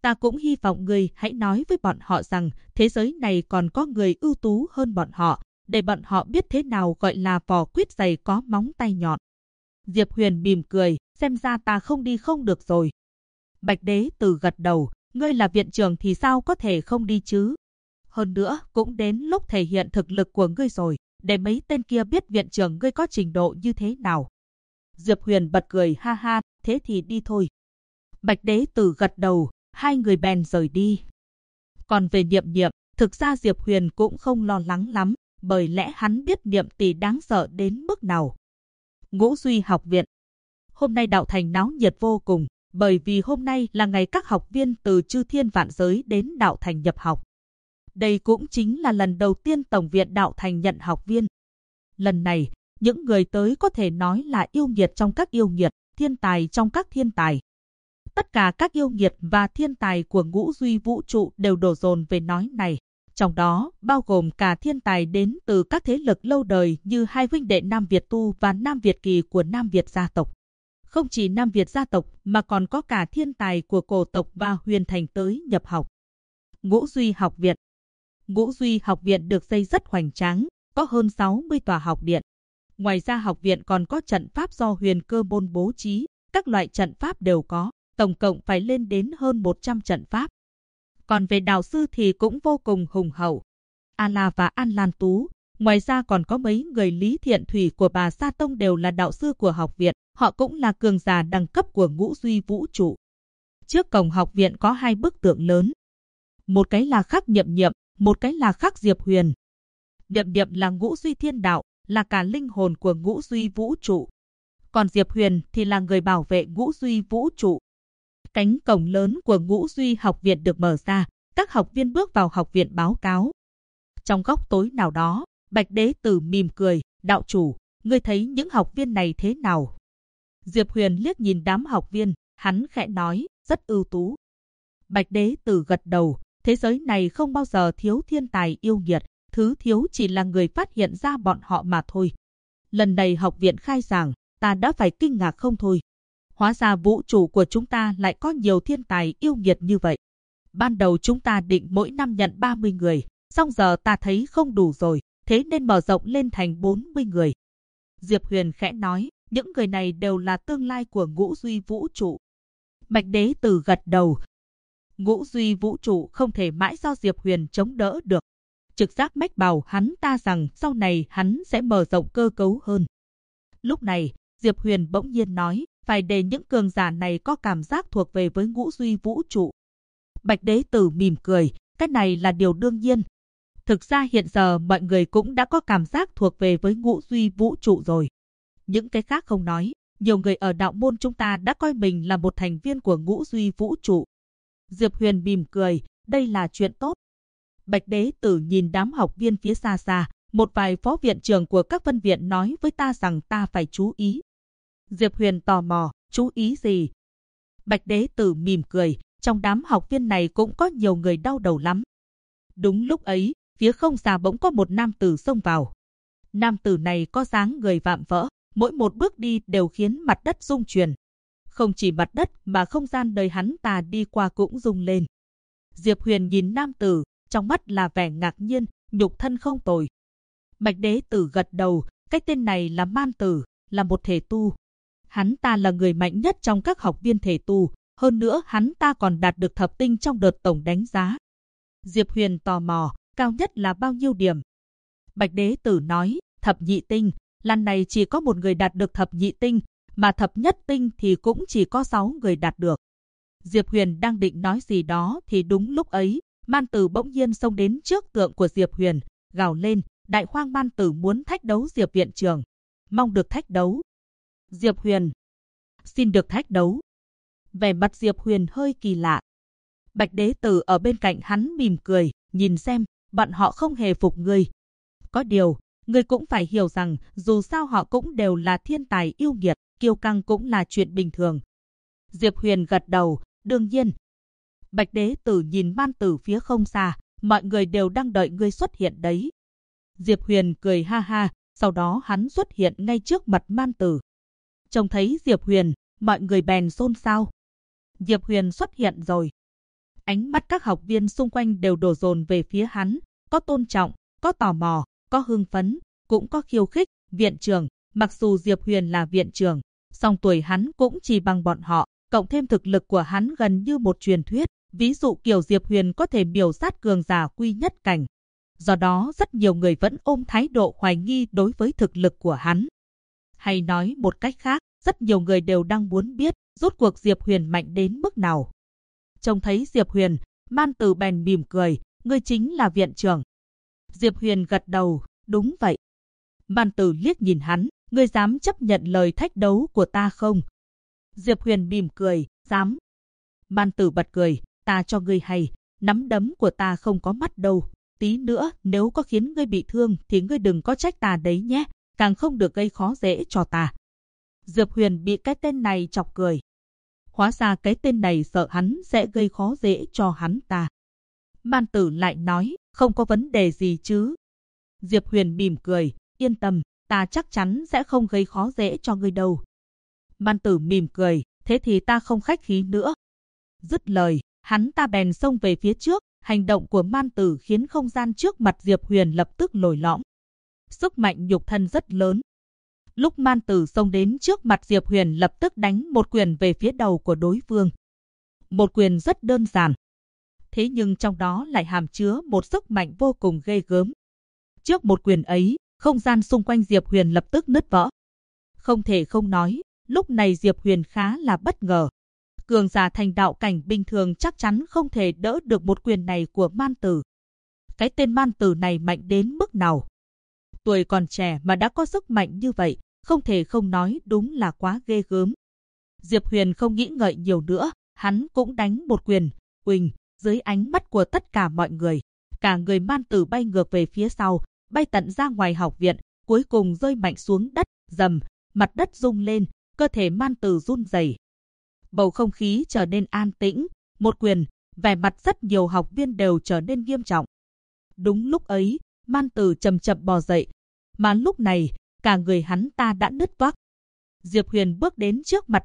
Speaker 1: Ta cũng hy vọng ngươi hãy nói với bọn họ rằng thế giới này còn có người ưu tú hơn bọn họ, để bọn họ biết thế nào gọi là vỏ quýt dày có móng tay nhọn. Diệp Huyền mỉm cười, xem ra ta không đi không được rồi. Bạch Đế Tử gật đầu, ngươi là viện trưởng thì sao có thể không đi chứ? Hơn nữa, cũng đến lúc thể hiện thực lực của ngươi rồi, để mấy tên kia biết viện trưởng ngươi có trình độ như thế nào. Diệp Huyền bật cười ha ha, thế thì đi thôi. Bạch Đế Tử gật đầu, hai người bèn rời đi. Còn về Niệm Niệm, thực ra Diệp Huyền cũng không lo lắng lắm, bởi lẽ hắn biết Niệm tỷ đáng sợ đến mức nào. Ngũ Duy học viện. Hôm nay đạo thành náo nhiệt vô cùng, bởi vì hôm nay là ngày các học viên từ chư thiên vạn giới đến đạo thành nhập học. Đây cũng chính là lần đầu tiên Tổng viện đạo thành nhận học viên. Lần này, những người tới có thể nói là yêu nghiệt trong các yêu nghiệt, thiên tài trong các thiên tài. Tất cả các yêu nghiệt và thiên tài của Ngũ Duy vũ trụ đều đổ dồn về nói này. Trong đó, bao gồm cả thiên tài đến từ các thế lực lâu đời như hai huynh đệ Nam Việt Tu và Nam Việt Kỳ của Nam Việt gia tộc. Không chỉ Nam Việt gia tộc mà còn có cả thiên tài của cổ tộc và huyền thành tới nhập học. Ngũ Duy học viện. Ngũ Duy học viện được xây rất hoành tráng, có hơn 60 tòa học điện. Ngoài ra học viện còn có trận pháp do huyền cơ môn bố trí, các loại trận pháp đều có, tổng cộng phải lên đến hơn 100 trận pháp. Còn về đạo sư thì cũng vô cùng hùng hậu. A-la và An Lan Tú, ngoài ra còn có mấy người Lý Thiện Thủy của Bà Sa Tông đều là đạo sư của học viện, họ cũng là cường giả đẳng cấp của Ngũ Duy vũ trụ. Trước cổng học viện có hai bức tượng lớn. Một cái là khắc Niệm Niệm, một cái là khắc Diệp Huyền. Niệm Niệm là Ngũ Duy thiên đạo, là cả linh hồn của Ngũ Duy vũ trụ. Còn Diệp Huyền thì là người bảo vệ Ngũ Duy vũ trụ. Cánh cổng lớn của Ngũ Duy học viện được mở ra, các học viên bước vào học viện báo cáo. Trong góc tối nào đó, Bạch Đế Tử mỉm cười, đạo chủ, ngươi thấy những học viên này thế nào? Diệp Huyền liếc nhìn đám học viên, hắn khẽ nói, rất ưu tú. Bạch Đế Tử gật đầu, thế giới này không bao giờ thiếu thiên tài yêu nghiệt, thứ thiếu chỉ là người phát hiện ra bọn họ mà thôi. Lần này học viện khai giảng, ta đã phải kinh ngạc không thôi. Hóa ra vũ trụ của chúng ta lại có nhiều thiên tài yêu nghiệt như vậy. Ban đầu chúng ta định mỗi năm nhận 30 người, song giờ ta thấy không đủ rồi, thế nên mở rộng lên thành 40 người. Diệp Huyền khẽ nói, những người này đều là tương lai của Ngũ Duy vũ trụ. Bạch Đế Tử gật đầu. Ngũ Duy vũ trụ không thể mãi do Diệp Huyền chống đỡ được. Trực giác mách bảo hắn ta rằng sau này hắn sẽ mở rộng cơ cấu hơn. Lúc này, Diệp Huyền bỗng nhiên nói, phải để những cường giả này có cảm giác thuộc về với Ngũ Duy vũ trụ. Bạch Đế Tử mỉm cười, cái này là điều đương nhiên. Thực ra hiện giờ mọi người cũng đã có cảm giác thuộc về với Ngũ Duy vũ trụ rồi. Những cái khác không nói, nhiều người ở đạo môn chúng ta đã coi mình là một thành viên của Ngũ Duy vũ trụ. Diệp Huyền mỉm cười, đây là chuyện tốt. Bạch Đế Tử nhìn đám học viên phía xa xa, một vài phó viện trưởng của các phân viện nói với ta rằng ta phải chú ý. Diệp Huyền tò mò, chú ý gì? Bạch Đế Tử mỉm cười, trong đám học viên này cũng có nhiều người đau đầu lắm. Đúng lúc ấy, phía không xa bỗng có một nam tử xông vào. Nam tử này có dáng người vạm vỡ, mỗi một bước đi đều khiến mặt đất rung chuyển. Không chỉ mặt đất mà không gian nơi hắn ta đi qua cũng rung lên. Diệp Huyền nhìn nam tử, trong mắt là vẻ ngạc nhiên, nhục thân không tồi. Bạch Đế Tử gật đầu, cái tên này là Man Tử, là một thể tu. Hắn ta là người mạnh nhất trong các học viên thể tu, hơn nữa hắn ta còn đạt được thập tinh trong đợt tổng đánh giá. Diệp Huyền tò mò, cao nhất là bao nhiêu điểm? Bạch Đế Tử nói, thập nhị tinh, lần này chỉ có một người đạt được thập nhị tinh, mà thập nhất tinh thì cũng chỉ có 6 người đạt được. Diệp Huyền đang định nói gì đó thì đúng lúc ấy, Man Tử bỗng nhiên xông đến trước tượng của Diệp Huyền, gào lên, Đại Hoang Man Tử muốn thách đấu Diệp viện trưởng, mong được thách đấu. Diệp Huyền, xin được thách đấu. Vẻ mặt Diệp Huyền hơi kỳ lạ. Bạch Đế Tử ở bên cạnh hắn mỉm cười, nhìn xem, bọn họ không hề phục ngươi. Có điều, ngươi cũng phải hiểu rằng dù sao họ cũng đều là thiên tài yêu nghiệt, kiêu căng cũng là chuyện bình thường. Diệp Huyền gật đầu, đương nhiên. Bạch Đế Tử nhìn Man Tử phía không xa, mọi người đều đang đợi ngươi xuất hiện đấy. Diệp Huyền cười ha ha, sau đó hắn xuất hiện ngay trước mặt Man Tử. Trông thấy Diệp Huyền, mọi người bèn xôn xao. Diệp Huyền xuất hiện rồi. Ánh mắt các học viên xung quanh đều đổ dồn về phía hắn, có tôn trọng, có tò mò, có hưng phấn, cũng có khiêu khích. Viện trưởng, mặc dù Diệp Huyền là viện trưởng, song tuổi hắn cũng chỉ bằng bọn họ, cộng thêm thực lực của hắn gần như một truyền thuyết, ví dụ kiểu Diệp Huyền có thể miểu sát cường giả quy nhất cảnh. Do đó rất nhiều người vẫn ôm thái độ hoài nghi đối với thực lực của hắn. Hay nói một cách khác, rất nhiều người đều đang muốn biết rốt cuộc Diệp Huyền mạnh đến mức nào. Trông thấy Diệp Huyền, Man Tử bèn mỉm cười, ngươi chính là viện trưởng. Diệp Huyền gật đầu, đúng vậy. Man Tử liếc nhìn hắn, ngươi dám chấp nhận lời thách đấu của ta không? Diệp Huyền mỉm cười, dám. Man Tử bật cười, ta cho ngươi hay, nắm đấm của ta không có mắt đâu. Tí nữa nếu có khiến ngươi bị thương thì ngươi đừng có trách ta đấy nhé, càng không được gây khó dễ cho ta. Diệp Huyền bị cái tên này chọc cười. Hóa ra cái tên này sợ hắn sẽ gây khó dễ cho hắn ta. Man Tử lại nói, không có vấn đề gì chứ. Diệp Huyền mỉm cười, yên tâm, ta chắc chắn sẽ không gây khó dễ cho ngươi đâu. Man Tử mỉm cười, thế thì ta không khách khí nữa. Dứt lời, hắn ta bèn xông về phía trước, hành động của Man Tử khiến không gian trước mặt Diệp Huyền lập tức lồi lõm. Sức mạnh nhục thân rất lớn. Lúc Man Tử xông đến trước mặt Diệp Huyền lập tức đánh một quyền về phía đầu của đối phương. Một quyền rất đơn giản. Thế nhưng trong đó lại hàm chứa một sức mạnh vô cùng ghê gớm. Trước một quyền ấy, không gian xung quanh Diệp Huyền lập tức nứt vỡ. Không thể không nói, lúc này Diệp Huyền khá là bất ngờ. Cường giả thành đạo cảnh bình thường chắc chắn không thể đỡ được một quyền này của Man Tử. Cái tên Man Tử này mạnh đến mức nào? Tuổi còn trẻ mà đã có sức mạnh như vậy, không thể không nói đúng là quá ghê gớm. Diệp Huyền không nghĩ ngợi nhiều nữa, hắn cũng đánh một quyền, uỳnh, dưới ánh mắt của tất cả mọi người. Cả người Man Tử bay ngược về phía sau, bay tận ra ngoài học viện, cuối cùng rơi mạnh xuống đất, rầm, mặt đất rung lên, cơ thể Man Tử run rẩy. Bầu không khí trở nên an tĩnh, một quyền, vẻ mặt rất nhiều học viên đều trở nên nghiêm trọng. Đúng lúc ấy, Man Tử chậm chậm bò dậy, mà lúc này, cả người hắn ta đã nứt toác. Diệp Huyền bước đến trước mặt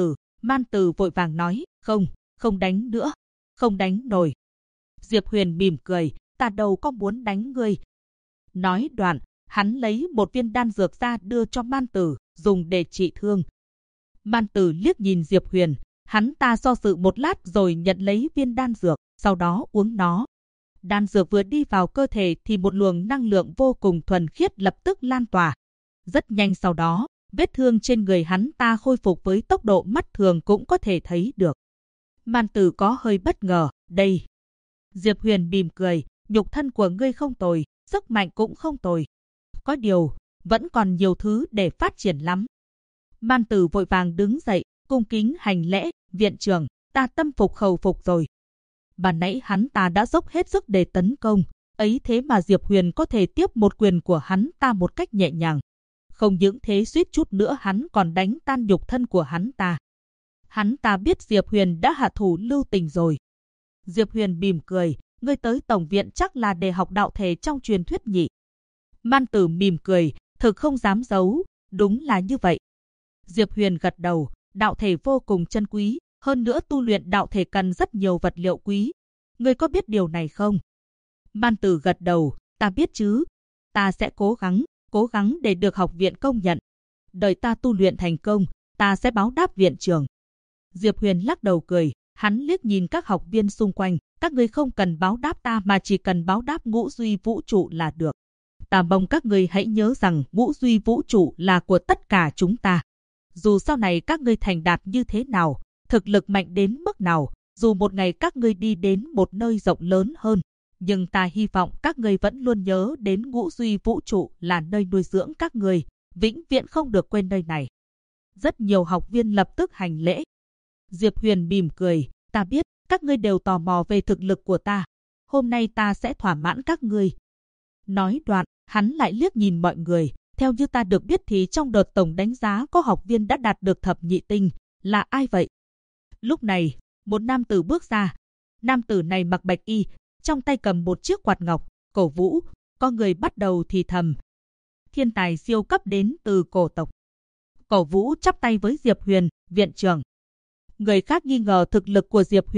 Speaker 1: Man Tử vội vàng nói, không đánh nữa, không đánh nổi. Diệp Huyền mỉm cười, ta đâu có muốn đánh ngươi. Nói đoạn, hắn lấy một viên đan dược ra đưa cho Man Tử, dùng để trị thương. Man Tử liếc nhìn Diệp Huyền, hắn ta do dự một lát rồi nhận lấy viên đan dược, sau đó uống nó. Đan dược vừa đi vào cơ thể thì một luồng năng lượng vô cùng thuần khiết lập tức lan tỏa. Rất nhanh sau đó, vết thương trên người hắn ta khôi phục với tốc độ mắt thường cũng có thể thấy được. Man Tử có hơi bất ngờ, đây. Diệp Huyền mỉm cười, nhục thân của ngươi không tồi, sức mạnh cũng không tồi. Có điều, vẫn còn nhiều thứ để phát triển lắm. Man Tử vội vàng đứng dậy, cung kính hành lễ, viện trưởng, ta tâm phục khẩu phục rồi. Ban nãy hắn ta đã dốc hết sức để tấn công, ấy thế mà Diệp Huyền có thể tiếp một quyền của hắn ta một cách nhẹ nhàng. Không những thế suýt chút nữa hắn còn đánh tan nhục thân của hắn ta. Hắn ta biết Diệp Huyền đã hạ thủ lưu tình rồi. Diệp Huyền mỉm cười, ngươi tới tổng viện chắc là để học đạo thể trong truyền thuyết nhỉ. Man Tử mỉm cười, thực không dám giấu, đúng là như vậy. Diệp Huyền gật đầu, đạo thể vô cùng chân quý, hơn nữa tu luyện đạo thể cần rất nhiều vật liệu quý. Ngươi có biết điều này không? Man Tử gật đầu, ta biết chứ. Ta sẽ cố gắng để được học viện công nhận. Đợi ta tu luyện thành công, ta sẽ báo đáp viện trưởng. Diệp Huyền lắc đầu cười, hắn liếc nhìn các học viên xung quanh, các ngươi không cần báo đáp ta mà chỉ cần báo đáp ngũ duy vũ trụ là được. Ta mong các ngươi hãy nhớ rằng ngũ duy vũ trụ là của tất cả chúng ta. Dù sau này các ngươi thành đạt như thế nào, thực lực mạnh đến mức nào, dù một ngày các ngươi đi đến một nơi rộng lớn hơn, nhưng ta hy vọng các ngươi vẫn luôn nhớ đến ngũ duy vũ trụ là nơi nuôi dưỡng các ngươi, vĩnh viễn không được quên nơi này. Rất nhiều học viên lập tức hành lễ. Diệp Huyền mỉm cười, ta biết, các ngươi đều tò mò về thực lực của ta. Hôm nay ta sẽ thỏa mãn các ngươi. Nói đoạn, hắn lại liếc nhìn mọi người. Theo như ta được biết thì trong đợt tổng đánh giá có học viên đã đạt được thập nhị tinh. Là ai vậy? Lúc này, một nam tử bước ra. Nam tử này mặc bạch y, trong tay cầm một chiếc quạt ngọc, cổ vũ. Có người bắt đầu thì thầm. Thiên tài siêu cấp đến từ cổ tộc. Cổ vũ chắp tay với Diệp Huyền, viện trưởng. Người khác nghi ngờ thực lực của Diệp Huyền,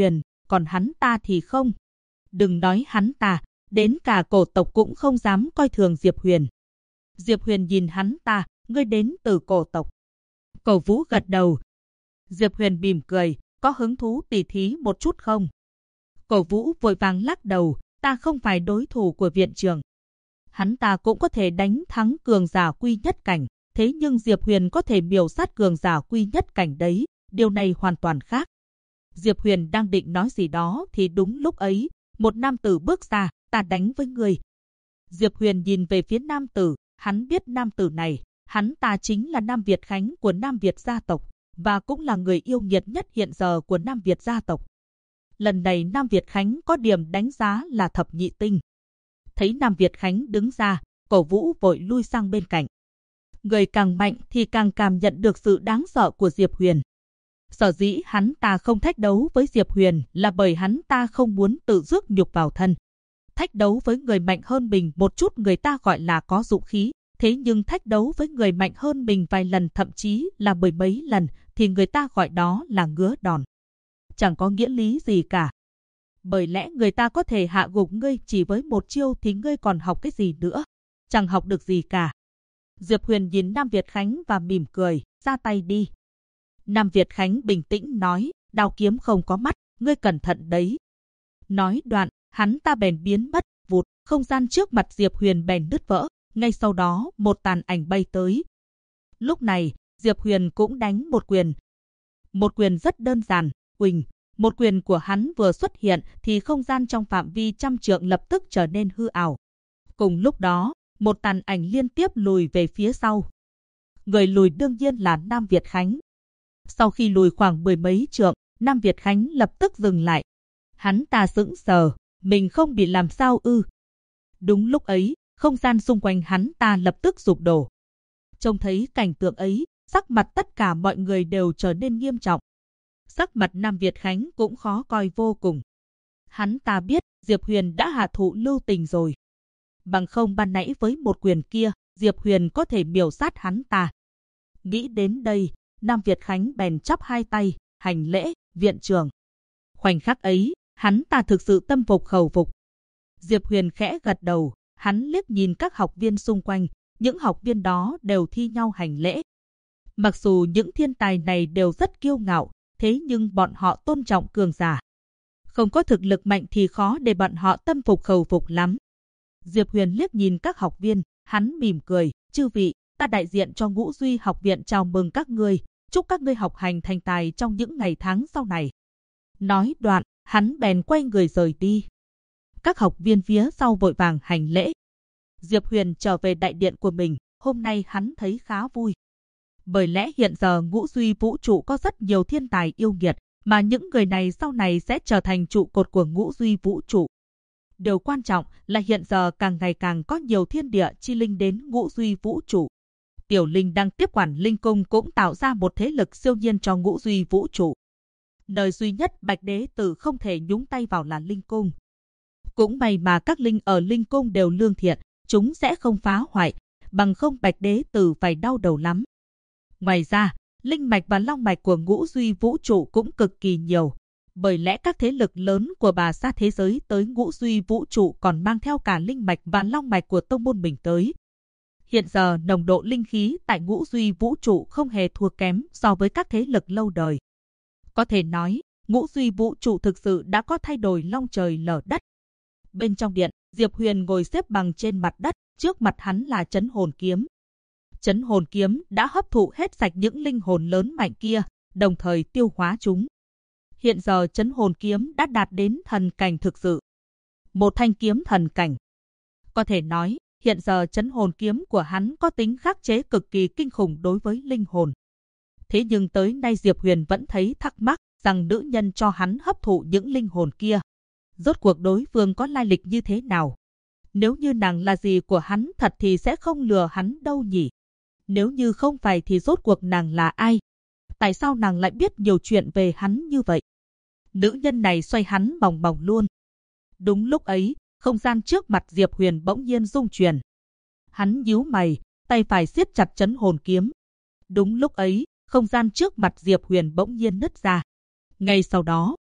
Speaker 1: còn hắn ta thì không. Đừng nói hắn ta, đến cả cổ tộc cũng không dám coi thường Diệp Huyền. Diệp Huyền nhìn hắn ta, ngươi đến từ cổ tộc. Cổ Vũ gật đầu. Diệp Huyền mỉm cười, có hứng thú tỉ thí một chút không? Cổ Vũ vội vàng lắc đầu, ta không phải đối thủ của viện trưởng. Hắn ta cũng có thể đánh thắng cường giả quy nhất cảnh, thế nhưng Diệp Huyền có thể miểu sát cường giả quy nhất cảnh đấy, điều này hoàn toàn khác. Diệp Huyền đang định nói gì đó thì đúng lúc ấy, một nam tử bước ra, ta đánh với người. Diệp Huyền nhìn về phía nam tử, hắn biết nam tử này, hắn ta chính là Nam Việt Khánh của Nam Việt gia tộc, và cũng là người yêu nghiệt nhất hiện giờ của Nam Việt gia tộc. Lần này Nam Việt Khánh có điểm đánh giá là thập nhị tinh. Thấy Nam Việt Khánh đứng ra, Cổ Vũ vội lui sang bên cạnh. Người càng mạnh thì càng cảm nhận được sự đáng sợ của Diệp Huyền. Sở dĩ hắn ta không thách đấu với Diệp Huyền là bởi hắn ta không muốn tự rước nhục vào thân. Thách đấu với người mạnh hơn mình một chút người ta gọi là có dũng khí, thế nhưng thách đấu với người mạnh hơn mình vài lần thậm chí là mười mấy lần thì người ta gọi đó là ngứa đòn. Chẳng có nghĩa lý gì cả. Bởi lẽ người ta có thể hạ gục ngươi chỉ với một chiêu thì ngươi còn học cái gì nữa? Chẳng học được gì cả. Diệp Huyền nhìn Nam Việt Khánh và mỉm cười, ra tay đi. Nam Việt Khánh bình tĩnh nói, đao kiếm không có mắt, ngươi cẩn thận đấy. Nói đoạn, hắn ta bèn biến mất, vụt, không gian trước mặt Diệp Huyền bèn đứt vỡ, ngay sau đó một tàn ảnh bay tới. Lúc này, Diệp Huyền cũng đánh một quyền. Một quyền rất đơn giản, uỳnh. Một quyền của hắn vừa xuất hiện thì không gian trong phạm vi trăm trượng lập tức trở nên hư ảo. Cùng lúc đó, một tàn ảnh liên tiếp lùi về phía sau. Người lùi đương nhiên là Nam Việt Khánh. Sau khi lùi khoảng mười mấy trượng, Nam Việt Khánh lập tức dừng lại. Hắn ta sững sờ, mình không bị làm sao ư? Đúng lúc ấy, không gian xung quanh hắn ta lập tức sụp đổ. Trông thấy cảnh tượng ấy, sắc mặt tất cả mọi người đều trở nên nghiêm trọng. Sắc mặt Nam Việt Khánh cũng khó coi vô cùng. Hắn ta biết Diệp Huyền đã hạ thủ lưu tình rồi. Bằng không ban nãy với một quyền kia, Diệp Huyền có thể miểu sát hắn ta. Nghĩ đến đây, Nam Việt Khánh bèn chắp hai tay, hành lễ, viện trưởng. Khoảnh khắc ấy, hắn ta thực sự tâm phục khẩu phục. Diệp Huyền khẽ gật đầu, hắn liếc nhìn các học viên xung quanh, những học viên đó đều thi nhau hành lễ. Mặc dù những thiên tài này đều rất kiêu ngạo, thế nhưng bọn họ tôn trọng cường giả. Không có thực lực mạnh thì khó để bọn họ tâm phục khẩu phục lắm. Diệp Huyền liếc nhìn các học viên, hắn mỉm cười, chư vị, ta đại diện cho Ngũ Duy học viện chào mừng các ngươi, chúc các ngươi học hành thành tài trong những ngày tháng sau này. Nói đoạn, hắn bèn quay người rời đi. Các học viên phía sau vội vàng hành lễ. Diệp Huyền trở về đại điện của mình, hôm nay hắn thấy khá vui. Bởi lẽ hiện giờ Ngũ Duy vũ trụ có rất nhiều thiên tài yêu nghiệt, mà những người này sau này sẽ trở thành trụ cột của Ngũ Duy vũ trụ. Điều quan trọng là hiện giờ càng ngày càng có nhiều thiên địa chi linh đến Ngũ Duy vũ trụ. Tiểu Linh đang tiếp quản Linh Cung cũng tạo ra một thế lực siêu nhiên cho Ngũ Duy vũ trụ. Nơi duy nhất Bạch Đế Tử không thể nhúng tay vào là Linh Cung. Cũng may mà các linh ở Linh Cung đều lương thiện, chúng sẽ không phá hoại, bằng không Bạch Đế Tử phải đau đầu lắm. Ngoài ra, linh mạch và long mạch của Ngũ Duy vũ trụ cũng cực kỳ nhiều. Bởi lẽ các thế lực lớn của Bà Sát thế giới tới Ngũ Duy vũ trụ còn mang theo cả linh mạch và long mạch của tông môn mình tới. Hiện giờ nồng độ linh khí tại Ngũ Duy vũ trụ không hề thua kém so với các thế lực lâu đời. Có thể nói, Ngũ Duy vũ trụ thực sự đã có thay đổi long trời lở đất. Bên trong điện, Diệp Huyền ngồi xếp bằng trên mặt đất, trước mặt hắn là Chấn Hồn Kiếm. Chấn Hồn Kiếm đã hấp thụ hết sạch những linh hồn lớn mạnh kia, đồng thời tiêu hóa chúng. Hiện giờ Chấn Hồn Kiếm đã đạt đến thần cảnh thực sự. Một thanh kiếm thần cảnh. Có thể nói, hiện giờ Chấn Hồn Kiếm của hắn có tính khắc chế cực kỳ kinh khủng đối với linh hồn. Thế nhưng tới nay Diệp Huyền vẫn thấy thắc mắc rằng nữ nhân cho hắn hấp thụ những linh hồn kia. Rốt cuộc đối phương có lai lịch như thế nào? Nếu như nàng là gì của hắn thật thì sẽ không lừa hắn đâu nhỉ? Nếu như không phải thì rốt cuộc nàng là ai? Tại sao nàng lại biết nhiều chuyện về hắn như vậy? Nữ nhân này xoay hắn bòng bòng luôn. Đúng lúc ấy, không gian trước mặt Diệp Huyền bỗng nhiên rung chuyển. Hắn nhíu mày, tay phải siết chặt Chấn Hồn Kiếm. Đúng lúc ấy, không gian trước mặt Diệp Huyền bỗng nhiên nứt ra. Ngay sau đó,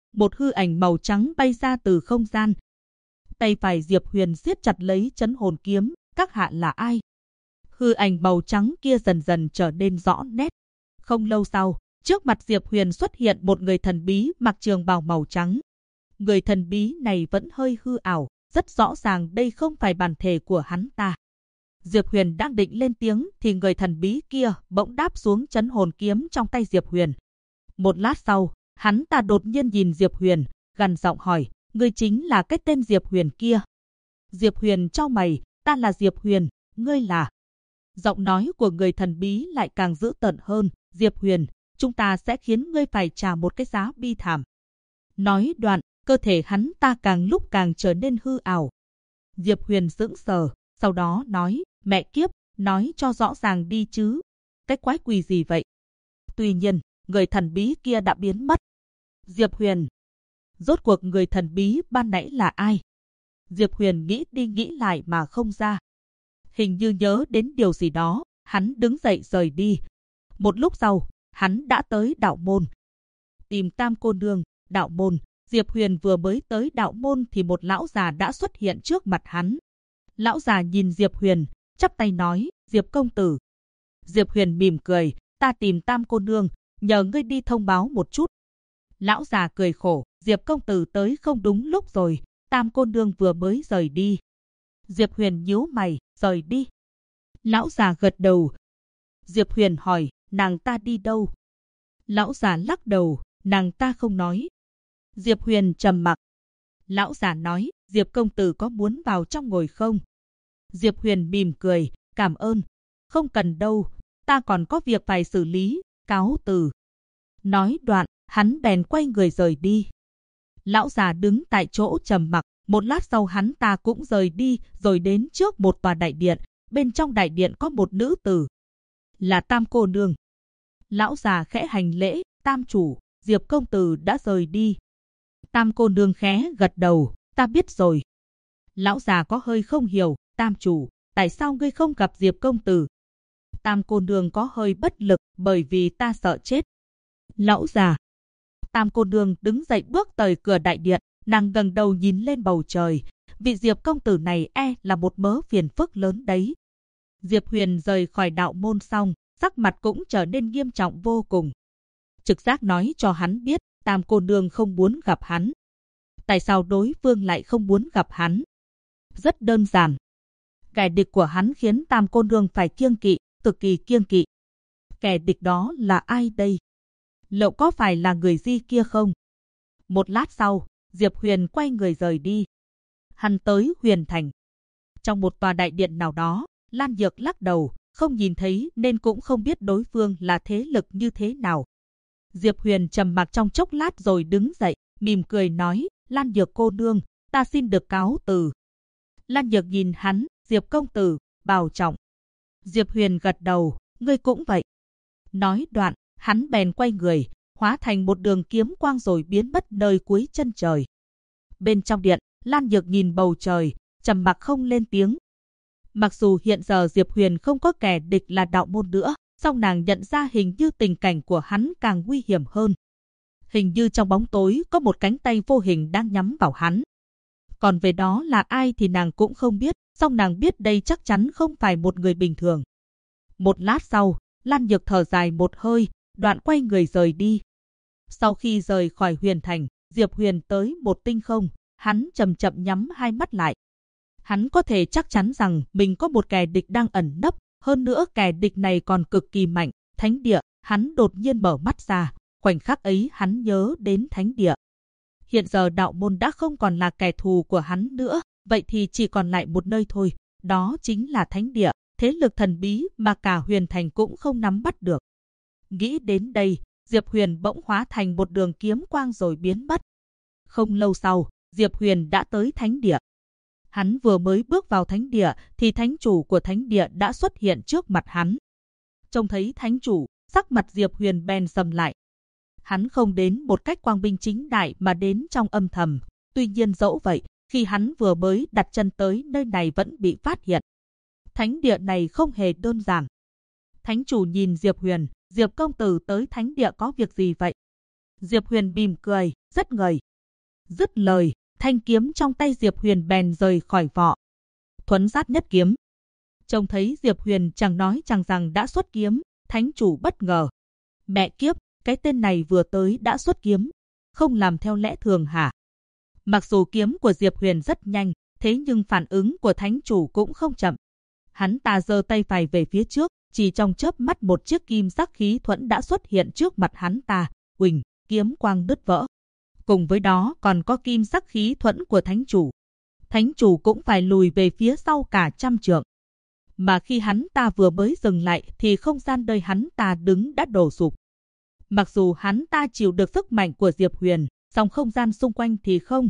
Speaker 1: một hư ảnh màu trắng bay ra từ không gian. Tay phải Diệp Huyền siết chặt lấy trấn hồn kiếm, các hạ là ai? Hư ảnh màu trắng kia dần dần trở nên rõ nét. Không lâu sau, trước mặt Diệp Huyền xuất hiện một người thần bí mặc trường bào màu trắng. Người thần bí này vẫn hơi hư ảo, rất rõ ràng đây không phải bản thể của hắn ta. Diệp Huyền đang định lên tiếng thì người thần bí kia bỗng đáp xuống trấn hồn kiếm trong tay Diệp Huyền. Một lát sau, hắn ta đột nhiên nhìn Diệp Huyền, gằn giọng hỏi, ngươi chính là cái tên Diệp Huyền kia. Diệp Huyền chau mày, ta là Diệp Huyền, ngươi là... Giọng nói của người thần bí lại càng dữ tợn hơn, Diệp Huyền, chúng ta sẽ khiến ngươi phải trả một cái giá bi thảm. Nói đoạn, cơ thể hắn ta càng lúc càng trở nên hư ảo. Diệp Huyền sững sờ, sau đó nói, mẹ kiếp, nói cho rõ ràng đi chứ. Cái quái quỷ gì vậy? Tuy nhiên, người thần bí kia đã biến mất. Diệp Huyền. Rốt cuộc người thần bí ban nãy là ai? Diệp Huyền nghĩ đi nghĩ lại mà không ra. Hình như nhớ đến điều gì đó, hắn đứng dậy rời đi. Một lúc sau, hắn đã tới đạo môn. Tìm Tam cô nương, đạo môn. Diệp Huyền vừa mới tới đạo môn thì một lão già đã xuất hiện trước mặt hắn. Lão già nhìn Diệp Huyền, chắp tay nói, Diệp công tử. Diệp Huyền mỉm cười, ta tìm Tam cô nương, nhờ ngươi đi thông báo một chút. Lão già cười khổ, Diệp công tử tới không đúng lúc rồi, Tam cô nương vừa mới rời đi. Diệp Huyền nhíu mày, rời đi. Lão già gật đầu. Diệp Huyền hỏi, nàng ta đi đâu? Lão già lắc đầu, nàng ta không nói. Diệp Huyền trầm mặc. Lão già nói, Diệp công tử có muốn vào trong ngồi không? Diệp Huyền mỉm cười, cảm ơn. Không cần đâu, ta còn có việc phải xử lý, cáo từ. Nói đoạn, hắn bèn quay người rời đi. Lão già đứng tại chỗ trầm mặc, một lát sau hắn ta cũng rời đi, rồi đến trước một tòa đại điện. Bên trong đại điện có một nữ tử. Là Tam cô nương. Lão già khẽ hành lễ, Tam chủ, Diệp công tử đã rời đi. Tam cô nương khẽ gật đầu, ta biết rồi. Lão già có hơi không hiểu, Tam chủ, tại sao ngươi không gặp Diệp công tử? Tam cô nương có hơi bất lực, bởi vì ta sợ chết. Lão già. Tam cô nương đứng dậy bước tới cửa đại điện, nàng ngẩng đầu nhìn lên bầu trời. Vị Diệp công tử này là một mớ phiền phức lớn đấy. Diệp Huyền rời khỏi đạo môn xong, sắc mặt cũng trở nên nghiêm trọng vô cùng. Trực giác nói cho hắn biết, Tam cô nương không muốn gặp hắn. Tại sao đối phương lại không muốn gặp hắn? Rất đơn giản. Kẻ địch của hắn khiến Tam cô nương phải kiêng kỵ, cực kỳ kiêng kỵ. Kẻ địch đó là ai đây? Liệu có phải là người Di kia không? Một lát sau, Diệp Huyền quay người rời đi. Hắn tới Huyền Thành. Trong một tòa đại điện nào đó, Lan Nhược lắc đầu, không nhìn thấy nên cũng không biết đối phương là thế lực như thế nào. Diệp Huyền trầm mặc trong chốc lát rồi đứng dậy, mỉm cười nói, Lan Nhược cô nương, ta xin được cáo từ. Lan Nhược nhìn hắn, Diệp công tử, bảo trọng. Diệp Huyền gật đầu, ngươi cũng vậy. Nói đoạn, hắn bèn quay người, hóa thành một đường kiếm quang rồi biến mất nơi cuối chân trời. Bên trong điện, Lan Nhược nhìn bầu trời, trầm mặc không lên tiếng. Mặc dù hiện giờ Diệp Huyền không có kẻ địch là đạo môn nữa, song nàng nhận ra hình như tình cảnh của hắn càng nguy hiểm hơn. Hình như trong bóng tối có một cánh tay vô hình đang nhắm vào hắn. Còn về đó là ai thì nàng cũng không biết, song nàng biết đây chắc chắn không phải một người bình thường. Một lát sau, Lan Nhược thở dài một hơi, đoạn quay người rời đi. Sau khi rời khỏi Huyền Thành, Diệp Huyền tới một tinh không, hắn chậm chậm nhắm hai mắt lại. Hắn có thể chắc chắn rằng mình có một kẻ địch đang ẩn nấp, hơn nữa kẻ địch này còn cực kỳ mạnh, Thánh Địa. Hắn đột nhiên mở mắt ra, khoảnh khắc ấy hắn nhớ đến Thánh Địa. Hiện giờ đạo môn đã không còn là kẻ thù của hắn nữa, vậy thì chỉ còn lại một nơi thôi, đó chính là Thánh Địa, thế lực thần bí mà cả Huyền Thành cũng không nắm bắt được. Nghĩ đến đây, Diệp Huyền bỗng hóa thành một đường kiếm quang rồi biến mất. Không lâu sau, Diệp Huyền đã tới Thánh Địa. Hắn vừa mới bước vào Thánh Địa thì thánh chủ của Thánh Địa đã xuất hiện trước mặt hắn. Trông thấy thánh chủ, sắc mặt Diệp Huyền bèn sầm lại. Hắn không đến một cách quang minh chính đại mà đến trong âm thầm. Tuy nhiên dẫu vậy, khi hắn vừa mới đặt chân tới nơi này vẫn bị phát hiện. Thánh Địa này không hề đơn giản. Thánh chủ nhìn Diệp Huyền, Diệp công tử tới Thánh Địa có việc gì vậy? Diệp Huyền mỉm cười, rất ngời. Dứt lời, thanh kiếm trong tay Diệp Huyền bèn rời khỏi vỏ. Thuấn sát nhất kiếm. Trông thấy Diệp Huyền chẳng nói chẳng rằng đã xuất kiếm, thánh chủ bất ngờ. Mẹ kiếp, cái tên này vừa tới đã xuất kiếm, không làm theo lẽ thường hả? Mặc dù kiếm của Diệp Huyền rất nhanh, thế nhưng phản ứng của thánh chủ cũng không chậm. Hắn ta giơ tay phải về phía trước, chỉ trong chớp mắt một chiếc kim sắc khí thuẫn đã xuất hiện trước mặt hắn ta, huỳnh, kiếm quang đứt vỡ. Cùng với đó còn có kim sắc khí thuẫn của thánh chủ. Thánh chủ cũng phải lùi về phía sau cả trăm trượng. Mà khi hắn ta vừa mới dừng lại thì không gian nơi hắn ta đứng đã đổ sụp. Mặc dù hắn ta chịu được sức mạnh của Diệp Huyền, song không gian xung quanh thì không.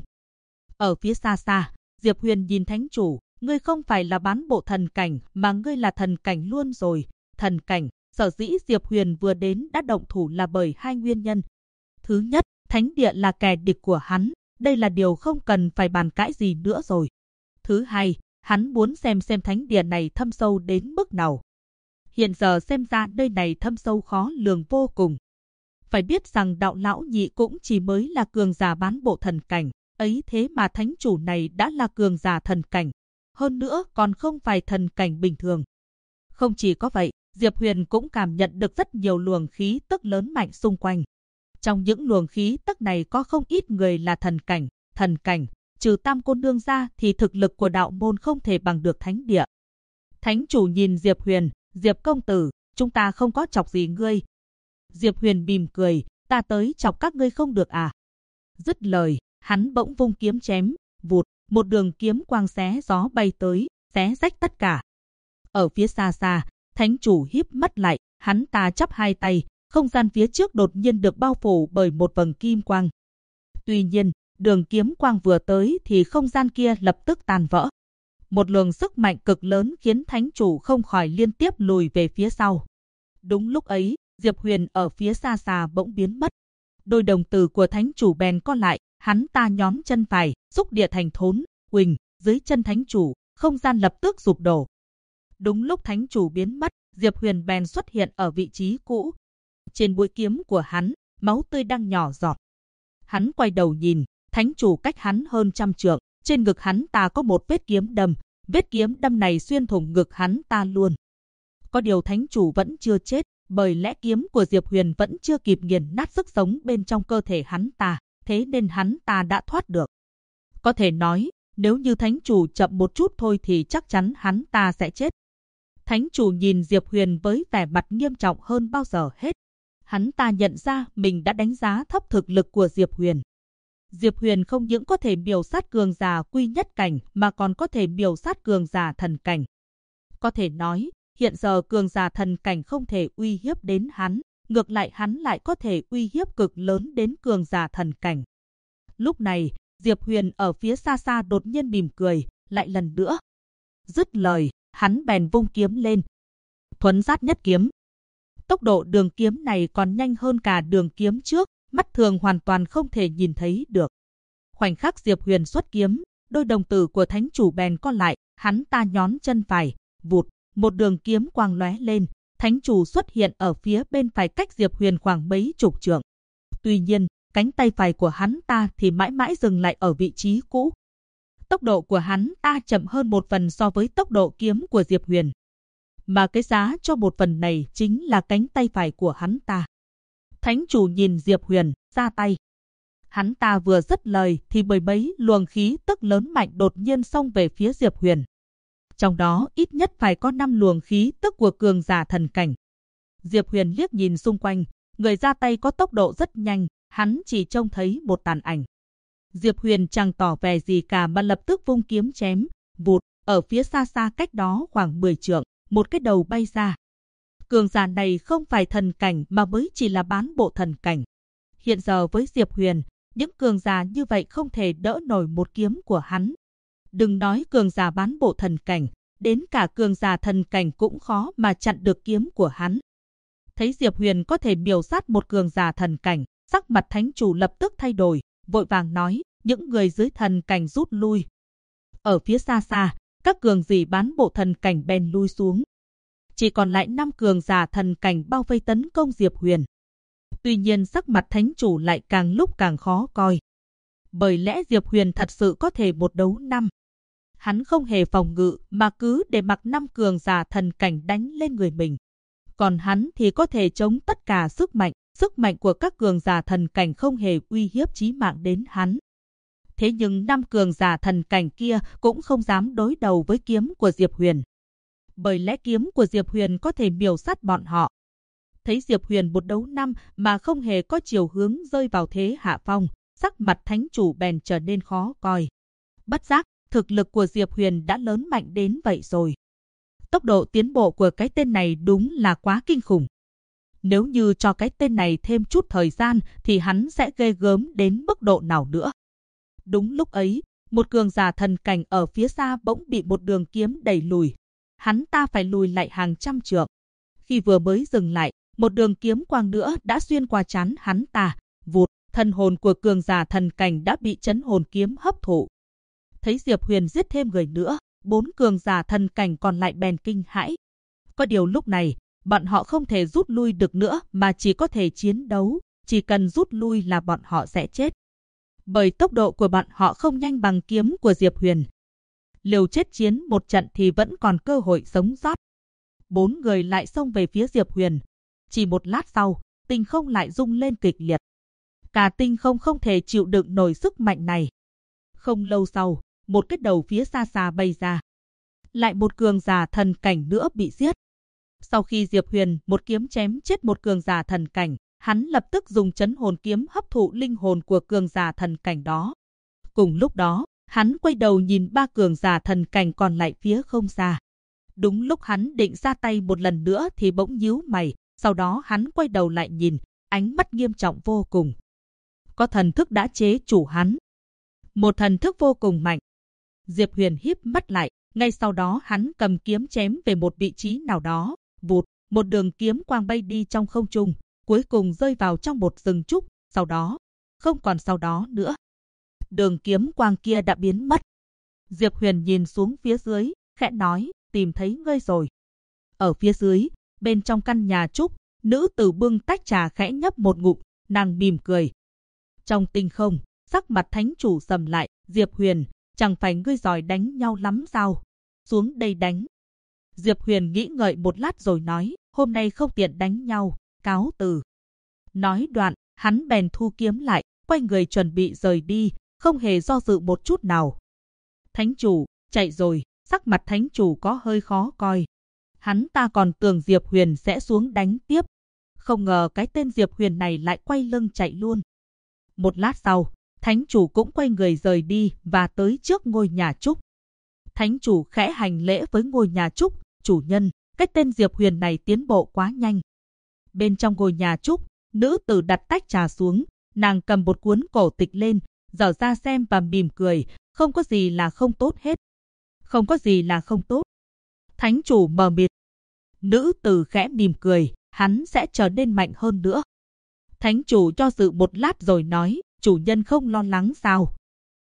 Speaker 1: Ở phía xa xa, Diệp Huyền nhìn thánh chủ, ngươi không phải là bán bộ thần cảnh mà ngươi là thần cảnh luôn rồi. Thần cảnh, sở dĩ Diệp Huyền vừa đến đã động thủ là bởi hai nguyên nhân. Thứ nhất, thánh địa là kẻ địch của hắn, đây là điều không cần phải bàn cãi gì nữa rồi. Thứ hai, hắn muốn xem thánh địa này thâm sâu đến mức nào. Hiện giờ xem ra nơi này thâm sâu khó lường vô cùng. Phải biết rằng đạo lão nhị cũng chỉ mới là cường giả bán bộ thần cảnh, ấy thế mà thánh chủ này đã là cường giả thần cảnh. Hơn nữa còn không phải thần cảnh bình thường. Không chỉ có vậy, Diệp Huyền cũng cảm nhận được rất nhiều luồng khí tức lớn mạnh xung quanh. Trong những luồng khí tức này có không ít người là thần cảnh, trừ Tam cô nương ra thì thực lực của đạo môn không thể bằng được thánh địa. Thánh chủ nhìn Diệp Huyền, Diệp công tử, chúng ta không có chọc gì ngươi. Diệp Huyền mỉm cười, ta tới chọc các ngươi không được à? Dứt lời, hắn bỗng vung kiếm chém, vụt, một đường kiếm quang xé gió bay tới, xé rách tất cả. Ở phía xa xa, thánh chủ híp mắt lại, hắn ta chắp hai tay, không gian phía trước đột nhiên được bao phủ bởi một vầng kim quang. Tuy nhiên, đường kiếm quang vừa tới thì không gian kia lập tức tan vỡ. Một luồng sức mạnh cực lớn khiến thánh chủ không khỏi liên tiếp lùi về phía sau. Đúng lúc ấy, Diệp Huyền ở phía xa xa bỗng biến mất. Đôi đồng tử của thánh chủ bèn co lại, hắn ta nhón chân phải, xúc địa thành thốn, huỳnh, dưới chân thánh chủ, không gian lập tức sụp đổ. Đúng lúc thánh chủ biến mất, Diệp Huyền bèn xuất hiện ở vị trí cũ. Trên mũi kiếm của hắn, máu tươi đang nhỏ giọt. Hắn quay đầu nhìn, thánh chủ cách hắn hơn trăm trượng, trên ngực hắn ta có một vết kiếm đâm này xuyên thủng ngực hắn ta luôn. Có điều thánh chủ vẫn chưa chết, bởi lẽ kiếm của Diệp Huyền vẫn chưa kịp nghiền nát sức sống bên trong cơ thể hắn ta, thế nên hắn ta đã thoát được. Có thể nói, nếu như thánh chủ chậm một chút thôi thì chắc chắn hắn ta sẽ chết. Thánh chủ nhìn Diệp Huyền với vẻ mặt nghiêm trọng hơn bao giờ hết. Hắn ta nhận ra mình đã đánh giá thấp thực lực của Diệp Huyền. Diệp Huyền không những có thể miểu sát cường giả quy nhất cảnh mà còn có thể miểu sát cường giả thần cảnh. Có thể nói, hiện giờ cường giả thần cảnh không thể uy hiếp đến hắn, ngược lại hắn lại có thể uy hiếp cực lớn đến cường giả thần cảnh. Lúc này, Diệp Huyền ở phía xa xa đột nhiên mỉm cười, lại lần nữa. Dứt lời, hắn bèn vung kiếm lên. Thuấn sát nhất kiếm. Tốc độ đường kiếm này còn nhanh hơn cả đường kiếm trước, mắt thường hoàn toàn không thể nhìn thấy được. Khoảnh khắc Diệp Huyền xuất kiếm, đôi đồng tử của thánh chủ bèn co lại, hắn ta nhón chân phải, vụt, một đường kiếm quang lóe lên, thánh chủ xuất hiện ở phía bên phải cách Diệp Huyền khoảng mấy chục trượng. Tuy nhiên, cánh tay phải của hắn ta thì mãi mãi dừng lại ở vị trí cũ. Tốc độ của hắn ta chậm hơn một phần so với tốc độ kiếm của Diệp Huyền. Mà cái giá cho một phần này chính là cánh tay phải của hắn ta. Thánh chủ nhìn Diệp Huyền, ra tay. Hắn ta vừa dứt lời thì mười mấy luồng khí tức lớn mạnh đột nhiên xông về phía Diệp Huyền. Trong đó ít nhất phải có 5 luồng khí tức của cường giả thần cảnh. Diệp Huyền liếc nhìn xung quanh, người ra tay có tốc độ rất nhanh, hắn chỉ trông thấy một tàn ảnh. Diệp Huyền chẳng tỏ vẻ gì cả mà lập tức vung kiếm chém, vụt, ở phía xa xa cách đó khoảng 10 trượng, một cái đầu bay ra. Cường giả này không phải thần cảnh mà mới chỉ là bán bộ thần cảnh. Hiện giờ với Diệp Huyền, những cường giả như vậy không thể đỡ nổi một kiếm của hắn. Đừng nói cường giả bán bộ thần cảnh, đến cả cường giả thần cảnh cũng khó mà chặn được kiếm của hắn. Thấy Diệp Huyền có thể miểu sát một cường giả thần cảnh, sắc mặt thánh chủ lập tức thay đổi, vội vàng nói, những người dưới thần cảnh rút lui. Ở phía xa xa, các cường giả bán bộ thần cảnh bèn lui xuống. Chỉ còn lại 5 cường giả thần cảnh bao vây tấn công Diệp Huyền. Tuy nhiên sắc mặt thánh chủ lại càng lúc càng khó coi. Bởi lẽ Diệp Huyền thật sự có thể 1 đấu 5. Hắn không hề phòng ngự mà cứ để mặc 5 cường giả thần cảnh đánh lên người mình. Còn hắn thì có thể chống tất cả sức mạnh của các cường giả thần cảnh không hề uy hiếp chí mạng đến hắn. Thế nhưng 5 cường giả thần cảnh kia cũng không dám đối đầu với kiếm của Diệp Huyền. Bởi lẽ kiếm của Diệp Huyền có thể miểu sát bọn họ. Thấy Diệp Huyền 1 đấu 5 mà không hề có chiều hướng rơi vào thế hạ phong, sắc mặt thánh chủ bèn trở nên khó coi. Bất giác, thực lực của Diệp Huyền đã lớn mạnh đến vậy rồi. Tốc độ tiến bộ của cái tên này đúng là quá kinh khủng. Nếu như cho cái tên này thêm chút thời gian thì hắn sẽ ghê gớm đến mức độ nào nữa. Đúng lúc ấy, một cường giả thần cảnh ở phía xa bỗng bị một đường kiếm đẩy lùi. Hắn ta phải lùi lại hàng trăm trượng. Khi vừa mới dừng lại, một đường kiếm quang nữa đã xuyên qua trán hắn ta. Vụt, thần hồn của cường giả thần cảnh đã bị chấn hồn kiếm hấp thụ. Thấy Diệp Huyền giết thêm người nữa, 4 cường giả thần cảnh còn lại bèn kinh hãi. Có điều lúc này, bọn họ không thể rút lui được nữa mà chỉ có thể chiến đấu. Chỉ cần rút lui là bọn họ sẽ chết. Bởi tốc độ của bọn họ không nhanh bằng kiếm của Diệp Huyền. Liều chết chiến một trận thì vẫn còn cơ hội sống sót. 4 người lại xông về phía Diệp Huyền. Chỉ một lát sau, tinh không lại rung lên kịch liệt. Cả tinh không không thể chịu đựng nổi sức mạnh này. Không lâu sau, một cái đầu phía xa xa bay ra. Lại một cường giả thần cảnh nữa bị giết. Sau khi Diệp Huyền một kiếm chém chết một cường giả thần cảnh, hắn lập tức dùng chấn hồn kiếm hấp thụ linh hồn của cường giả thần cảnh đó. Cùng lúc đó, hắn quay đầu nhìn 3 cường giả thần cảnh còn lại phía không xa. Đúng lúc hắn định ra tay một lần nữa thì bỗng nhíu mày, sau đó hắn quay đầu lại nhìn, ánh mắt nghiêm trọng vô cùng. Có thần thức đã chế chủ hắn. Một thần thức vô cùng mạnh. Diệp Huyền híp mắt lại, ngay sau đó hắn cầm kiếm chém về một vị trí nào đó. Vụt, một đường kiếm quang bay đi trong không trung, cuối cùng rơi vào trong một rừng trúc, sau đó, không còn sau đó nữa. Đường kiếm quang kia đã biến mất. Diệp Huyền nhìn xuống phía dưới, khẽ nói, tìm thấy ngươi rồi. Ở phía dưới, bên trong căn nhà trúc, nữ tử bưng tách trà khẽ nhấp một ngụm, nàng mỉm cười. Trong tinh không, sắc mặt thánh chủ sầm lại, Diệp Huyền, chẳng phải ngươi giỏi đánh nhau lắm sao? Xuống đây đánh. Diệp Huyền nghĩ ngợi một lát rồi nói, hôm nay không tiện đánh nhau, cáo từ. Nói đoạn, hắn bèn thu kiếm lại, quay người chuẩn bị rời đi, không hề do dự một chút nào. Thánh chủ, chạy rồi, sắc mặt thánh chủ có hơi khó coi. Hắn ta còn tưởng Diệp Huyền sẽ xuống đánh tiếp. Không ngờ cái tên Diệp Huyền này lại quay lưng chạy luôn. Một lát sau, thánh chủ cũng quay người rời đi và tới trước ngôi nhà trúc. Thánh chủ khẽ hành lễ với ngôi nhà trúc, chủ nhân, cái tên Diệp Huyền này tiến bộ quá nhanh. Bên trong ngôi nhà trúc, nữ tử đặt tách trà xuống, nàng cầm một cuốn cổ tịch lên, dở ra xem và mỉm cười, không có gì là không tốt hết. Không có gì là không tốt. Thánh chủ mờ mịt. Nữ tử khẽ mỉm cười, hắn sẽ trở nên mạnh hơn nữa. Thánh chủ cho dự một lát rồi nói, chủ nhân không lo lắng sao?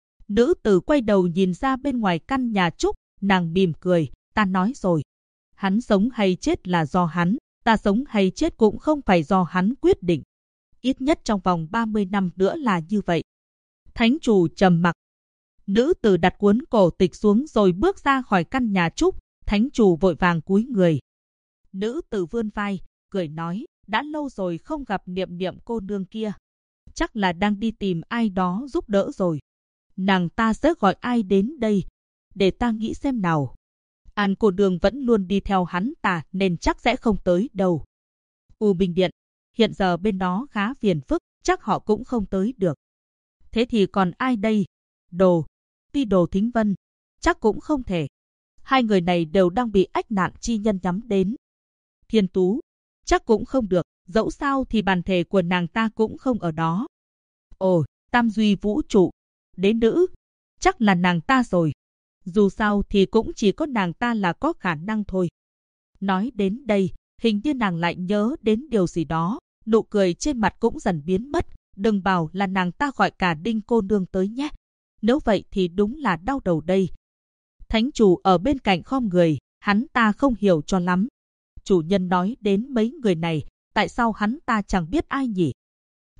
Speaker 1: Nữ tử quay đầu nhìn ra bên ngoài căn nhà trúc, nàng mỉm cười, ta nói rồi. Hắn sống hay chết là do hắn, ta sống hay chết cũng không phải do hắn quyết định. Ít nhất trong vòng 30 năm nữa là như vậy. Thánh chủ trầm mặc. Nữ tử đặt cuốn cổ tịch xuống rồi bước ra khỏi căn nhà trúc, thánh chủ vội vàng cúi người. Nữ tử vươn vai, cười nói, đã lâu rồi không gặp Niệm Niệm cô nương kia. Chắc là đang đi tìm ai đó giúp đỡ rồi. Nàng ta sẽ gọi ai đến đây? Để ta nghĩ xem nào. An cô nương vẫn luôn đi theo hắn ta nên chắc sẽ không tới đâu. U Minh Điện, hiện giờ bên đó khá phiền phức, chắc họ cũng không tới được. Thế thì còn ai đây? Ti Đồ Thính Vân, chắc cũng không thể. Hai người này đều đang bị ách nạn chi nhân nhắm đến. Thiên Tú, chắc cũng không được, dẫu sao thì bản thể của nàng ta cũng không ở đó. Ồ, Tam Duy Vũ Trụ, đế nữ, chắc là nàng ta rồi. Dù sao thì cũng chỉ có nàng ta là có khả năng thôi. Nói đến đây, hình như nàng lại nhớ đến điều gì đó, nụ cười trên mặt cũng dần biến mất. Đừng bảo là nàng ta gọi cả Đinh cô nương tới nhé. Nếu vậy thì đúng là đau đầu đây. Thánh chủ ở bên cạnh khom người, hắn ta không hiểu cho lắm. Chủ nhân nói đến mấy người này, tại sao hắn ta chẳng biết ai nhỉ?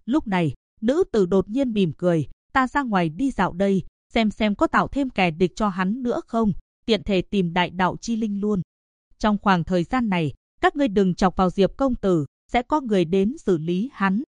Speaker 1: Lúc này, nữ tử đột nhiên mỉm cười, ta ra ngoài đi dạo đây, xem có tạo thêm kẻ địch cho hắn nữa không, tiện thể tìm đại đạo chi linh luôn. Trong khoảng thời gian này, các ngươi đừng chọc vào Diệp công tử, sẽ có người đến xử lý hắn.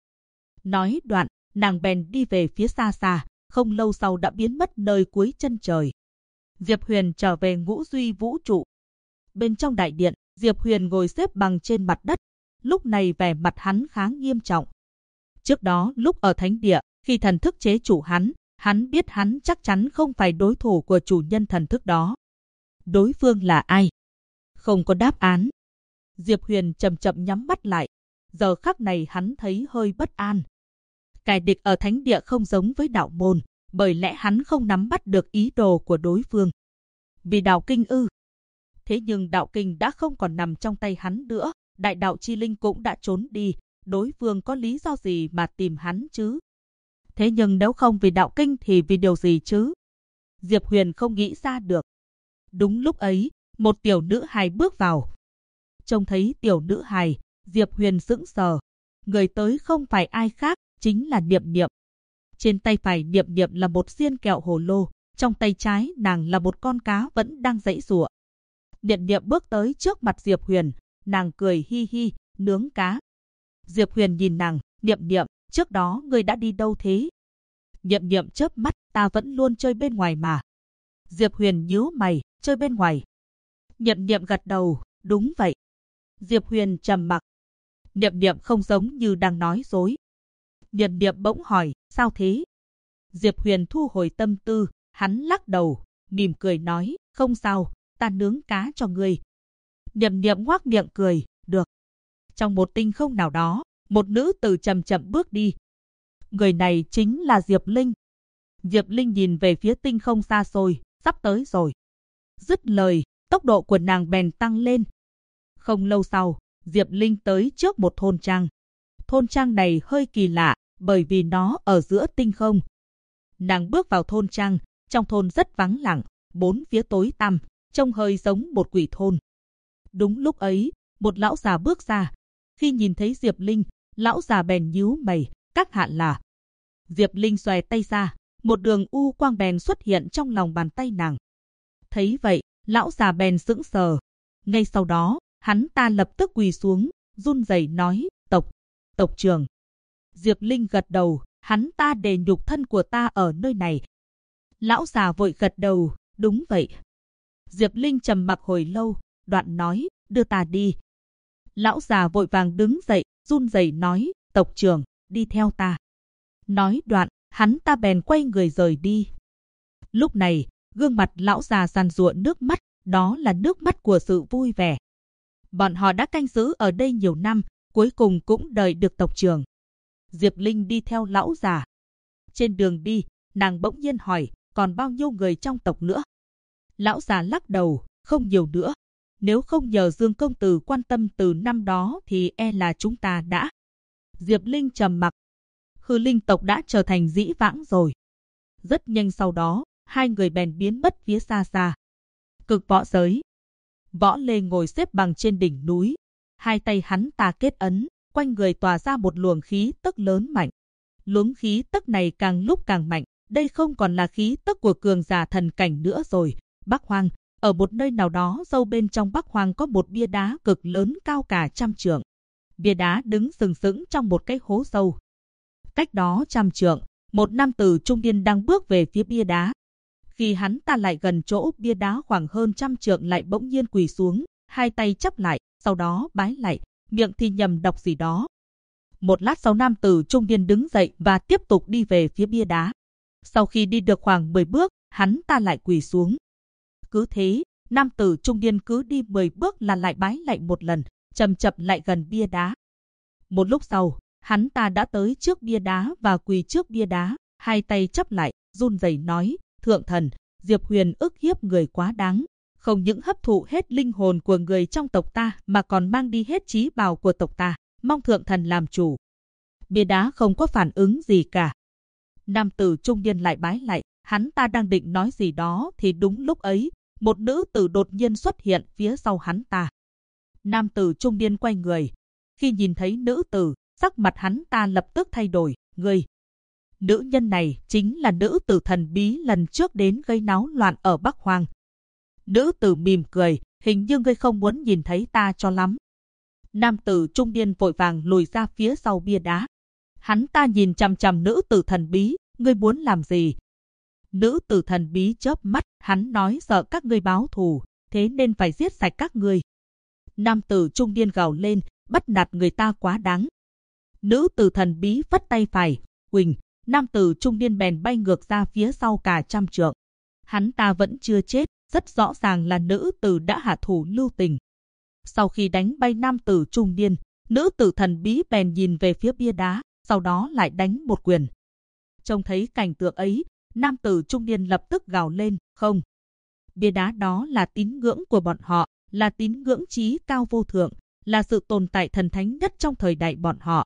Speaker 1: Nói đoạn, nàng bèn đi về phía xa xa, không lâu sau đã biến mất nơi cuối chân trời. Diệp Huyền trở về ngũ duy vũ trụ. Bên trong đại điện, Diệp Huyền ngồi xếp bằng trên mặt đất, lúc này vẻ mặt hắn khá nghiêm trọng. Trước đó, lúc ở thánh địa, khi thần thức chế chủ hắn biết hắn chắc chắn không phải đối thủ của chủ nhân thần thức đó. Đối phương là ai? Không có đáp án. Diệp Huyền chậm chậm nhắm mắt lại. Giờ khắc này hắn thấy hơi bất an. Kẻ địch ở thánh địa không giống với đạo môn, bởi lẽ hắn không nắm bắt được ý đồ của đối phương. Vì đạo kinh ư? Thế nhưng đạo kinh đã không còn nằm trong tay hắn nữa, đại đạo chi linh cũng đã trốn đi, đối phương có lý do gì mà tìm hắn chứ? Thế nhưng nếu không vì đạo kinh thì vì điều gì chứ? Diệp Huyền không nghĩ ra được. Đúng lúc ấy, một tiểu nữ hài bước vào. Trông thấy tiểu nữ hài, Diệp Huyền sững sờ. Người tới không phải ai khác, chính là Niệm Niệm. Trên tay phải Niệm Niệm là một xiên kẹo hồ lô, trong tay trái nàng là một con cá vẫn đang giãy giụa. Niệm Niệm bước tới trước mặt Diệp Huyền, nàng cười hi hi, nướng cá. Diệp Huyền nhìn nàng, Niệm Niệm, trước đó ngươi đã đi đâu thế? Niệm Niệm chớp mắt, ta vẫn luôn chơi bên ngoài mà. Diệp Huyền nhíu mày, chơi bên ngoài. Niệm Niệm gật đầu, đúng vậy. Diệp Huyền trầm mặc. Niệm Niệm không giống như đang nói dối. Niệm Niệm bỗng hỏi, sao thế? Diệp Huyền thu hồi tâm tư, hắn lắc đầu, mỉm cười nói, không sao, ta nướng cá cho ngươi. Niệm Niệm ngoác miệng cười, được. Trong một tinh không nào đó, một nữ tử chậm chậm bước đi. Người này chính là Diệp Linh. Diệp Linh nhìn về phía tinh không xa xôi, sắp tới rồi. Dứt lời, tốc độ của nàng bèn tăng lên. Không lâu sau, Diệp Linh tới trước một thôn trang. Thôn trang này hơi kỳ lạ, bởi vì nó ở giữa tinh không. Nàng bước vào thôn trang, trong thôn rất vắng lặng, bốn phía tối tăm, trông hơi giống một quỷ thôn. Đúng lúc ấy, một lão già bước ra. Khi nhìn thấy Diệp Linh, lão già bèn nhíu mày, các hạ là. Diệp Linh xòe tay ra, một đường u quang bèn xuất hiện trong lòng bàn tay nàng. Thấy vậy, lão già bèn sững sờ. Ngay sau đó, hắn ta lập tức quỳ xuống, run rẩy nói, tộc trưởng. Diệp Linh gật đầu, hắn ta để nhục thân của ta ở nơi này. Lão già vội gật đầu, đúng vậy. Diệp Linh trầm mặc hồi lâu, đoạn nói, đưa ta đi. Lão già vội vàng đứng dậy, run rẩy nói, tộc trưởng, đi theo ta. Nói đoạn, hắn ta bèn quay người rời đi. Lúc này, gương mặt lão già giàn giụa nước mắt, đó là nước mắt của sự vui vẻ. Bọn họ đã canh giữ ở đây nhiều năm, cuối cùng cũng đợi được tộc trưởng. Diệp Linh đi theo lão già. Trên đường đi, nàng bỗng nhiên hỏi, còn bao nhiêu người trong tộc nữa? Lão già lắc đầu, không nhiều nữa. Nếu không nhờ Dương công tử quan tâm từ năm đó thì e là chúng ta đã. Diệp Linh trầm mặc. Hư Linh tộc đã trở thành dĩ vãng rồi. Rất nhanh sau đó, hai người bèn biến mất phía xa xa. Cực võ giới. Võ Lê ngồi xếp bằng trên đỉnh núi. Hai tay hắn ta kết ấn, quanh người tỏa ra một luồng khí tức lớn mạnh. Luồng khí tức này càng lúc càng mạnh. Đây không còn là khí tức của cường giả thần cảnh nữa rồi. Bắc Hoang. Ở một nơi nào đó sâu bên trong Bắc Hoang có một bia đá cực lớn cao cả 100 trượng. Bia đá đứng sừng sững trong một cái hố sâu. Cách đó 100 trượng, một nam tử trung niên đang bước về phía bia đá. Khi hắn ta lại gần chỗ bia đá khoảng hơn 100 trượng lại bỗng nhiên quỳ xuống, hai tay chắp lại, sau đó bái lại, miệng thì nhầm đọc gì đó. Một lát sau nam tử trung niên đứng dậy và tiếp tục đi về phía bia đá. Sau khi đi được khoảng 10 bước, hắn ta lại quỳ xuống. Cứ thế, nam tử trung niên cứ đi 10 bước là lại bái lại một lần, chậm chậm lại gần bia đá. Một lúc sau, hắn ta đã tới trước bia đá và quỳ trước bia đá, hai tay chắp lại, run rẩy nói, thượng thần, Diệp Huyền ức hiếp người quá đáng, không những hấp thụ hết linh hồn của người trong tộc ta mà còn mang đi hết trí bảo của tộc ta, mong thượng thần làm chủ. Bia đá không có phản ứng gì cả. Nam tử trung niên lại bái lại, hắn ta đang định nói gì đó thì đúng lúc ấy, một nữ tử đột nhiên xuất hiện phía sau hắn ta. Nam tử trung niên quay người. Khi nhìn thấy nữ tử, sắc mặt hắn ta lập tức thay đổi, Ngươi, nữ nhân này chính là nữ tử thần bí lần trước đến gây náo loạn ở Bắc Hoang. Nữ tử mỉm cười, hình như ngươi không muốn nhìn thấy ta cho lắm. Nam tử trung niên vội vàng lùi ra phía sau bia đá. Hắn ta nhìn chằm chằm nữ tử thần bí, ngươi muốn làm gì? Nữ tử thần bí chớp mắt, hắn nói sợ các ngươi báo thù, thế nên phải giết sạch các ngươi. Nam tử trung niên gào lên, bắt nạt người ta quá đáng. Nữ tử thần bí phất tay phải, huỳnh, nam tử trung niên bèn bay ngược ra phía sau cả trăm trượng. Hắn ta vẫn chưa chết, rất rõ ràng là nữ tử đã hạ thủ lưu tình. Sau khi đánh bay nam tử trung niên, nữ tử thần bí bèn nhìn về phía bia đá, sau đó lại đánh một quyền. Trông thấy cảnh tượng ấy, nam tử trung niên lập tức gào lên, không. Bia đá đó là tín ngưỡng của bọn họ, là tín ngưỡng chí cao vô thượng, là sự tồn tại thần thánh nhất trong thời đại bọn họ.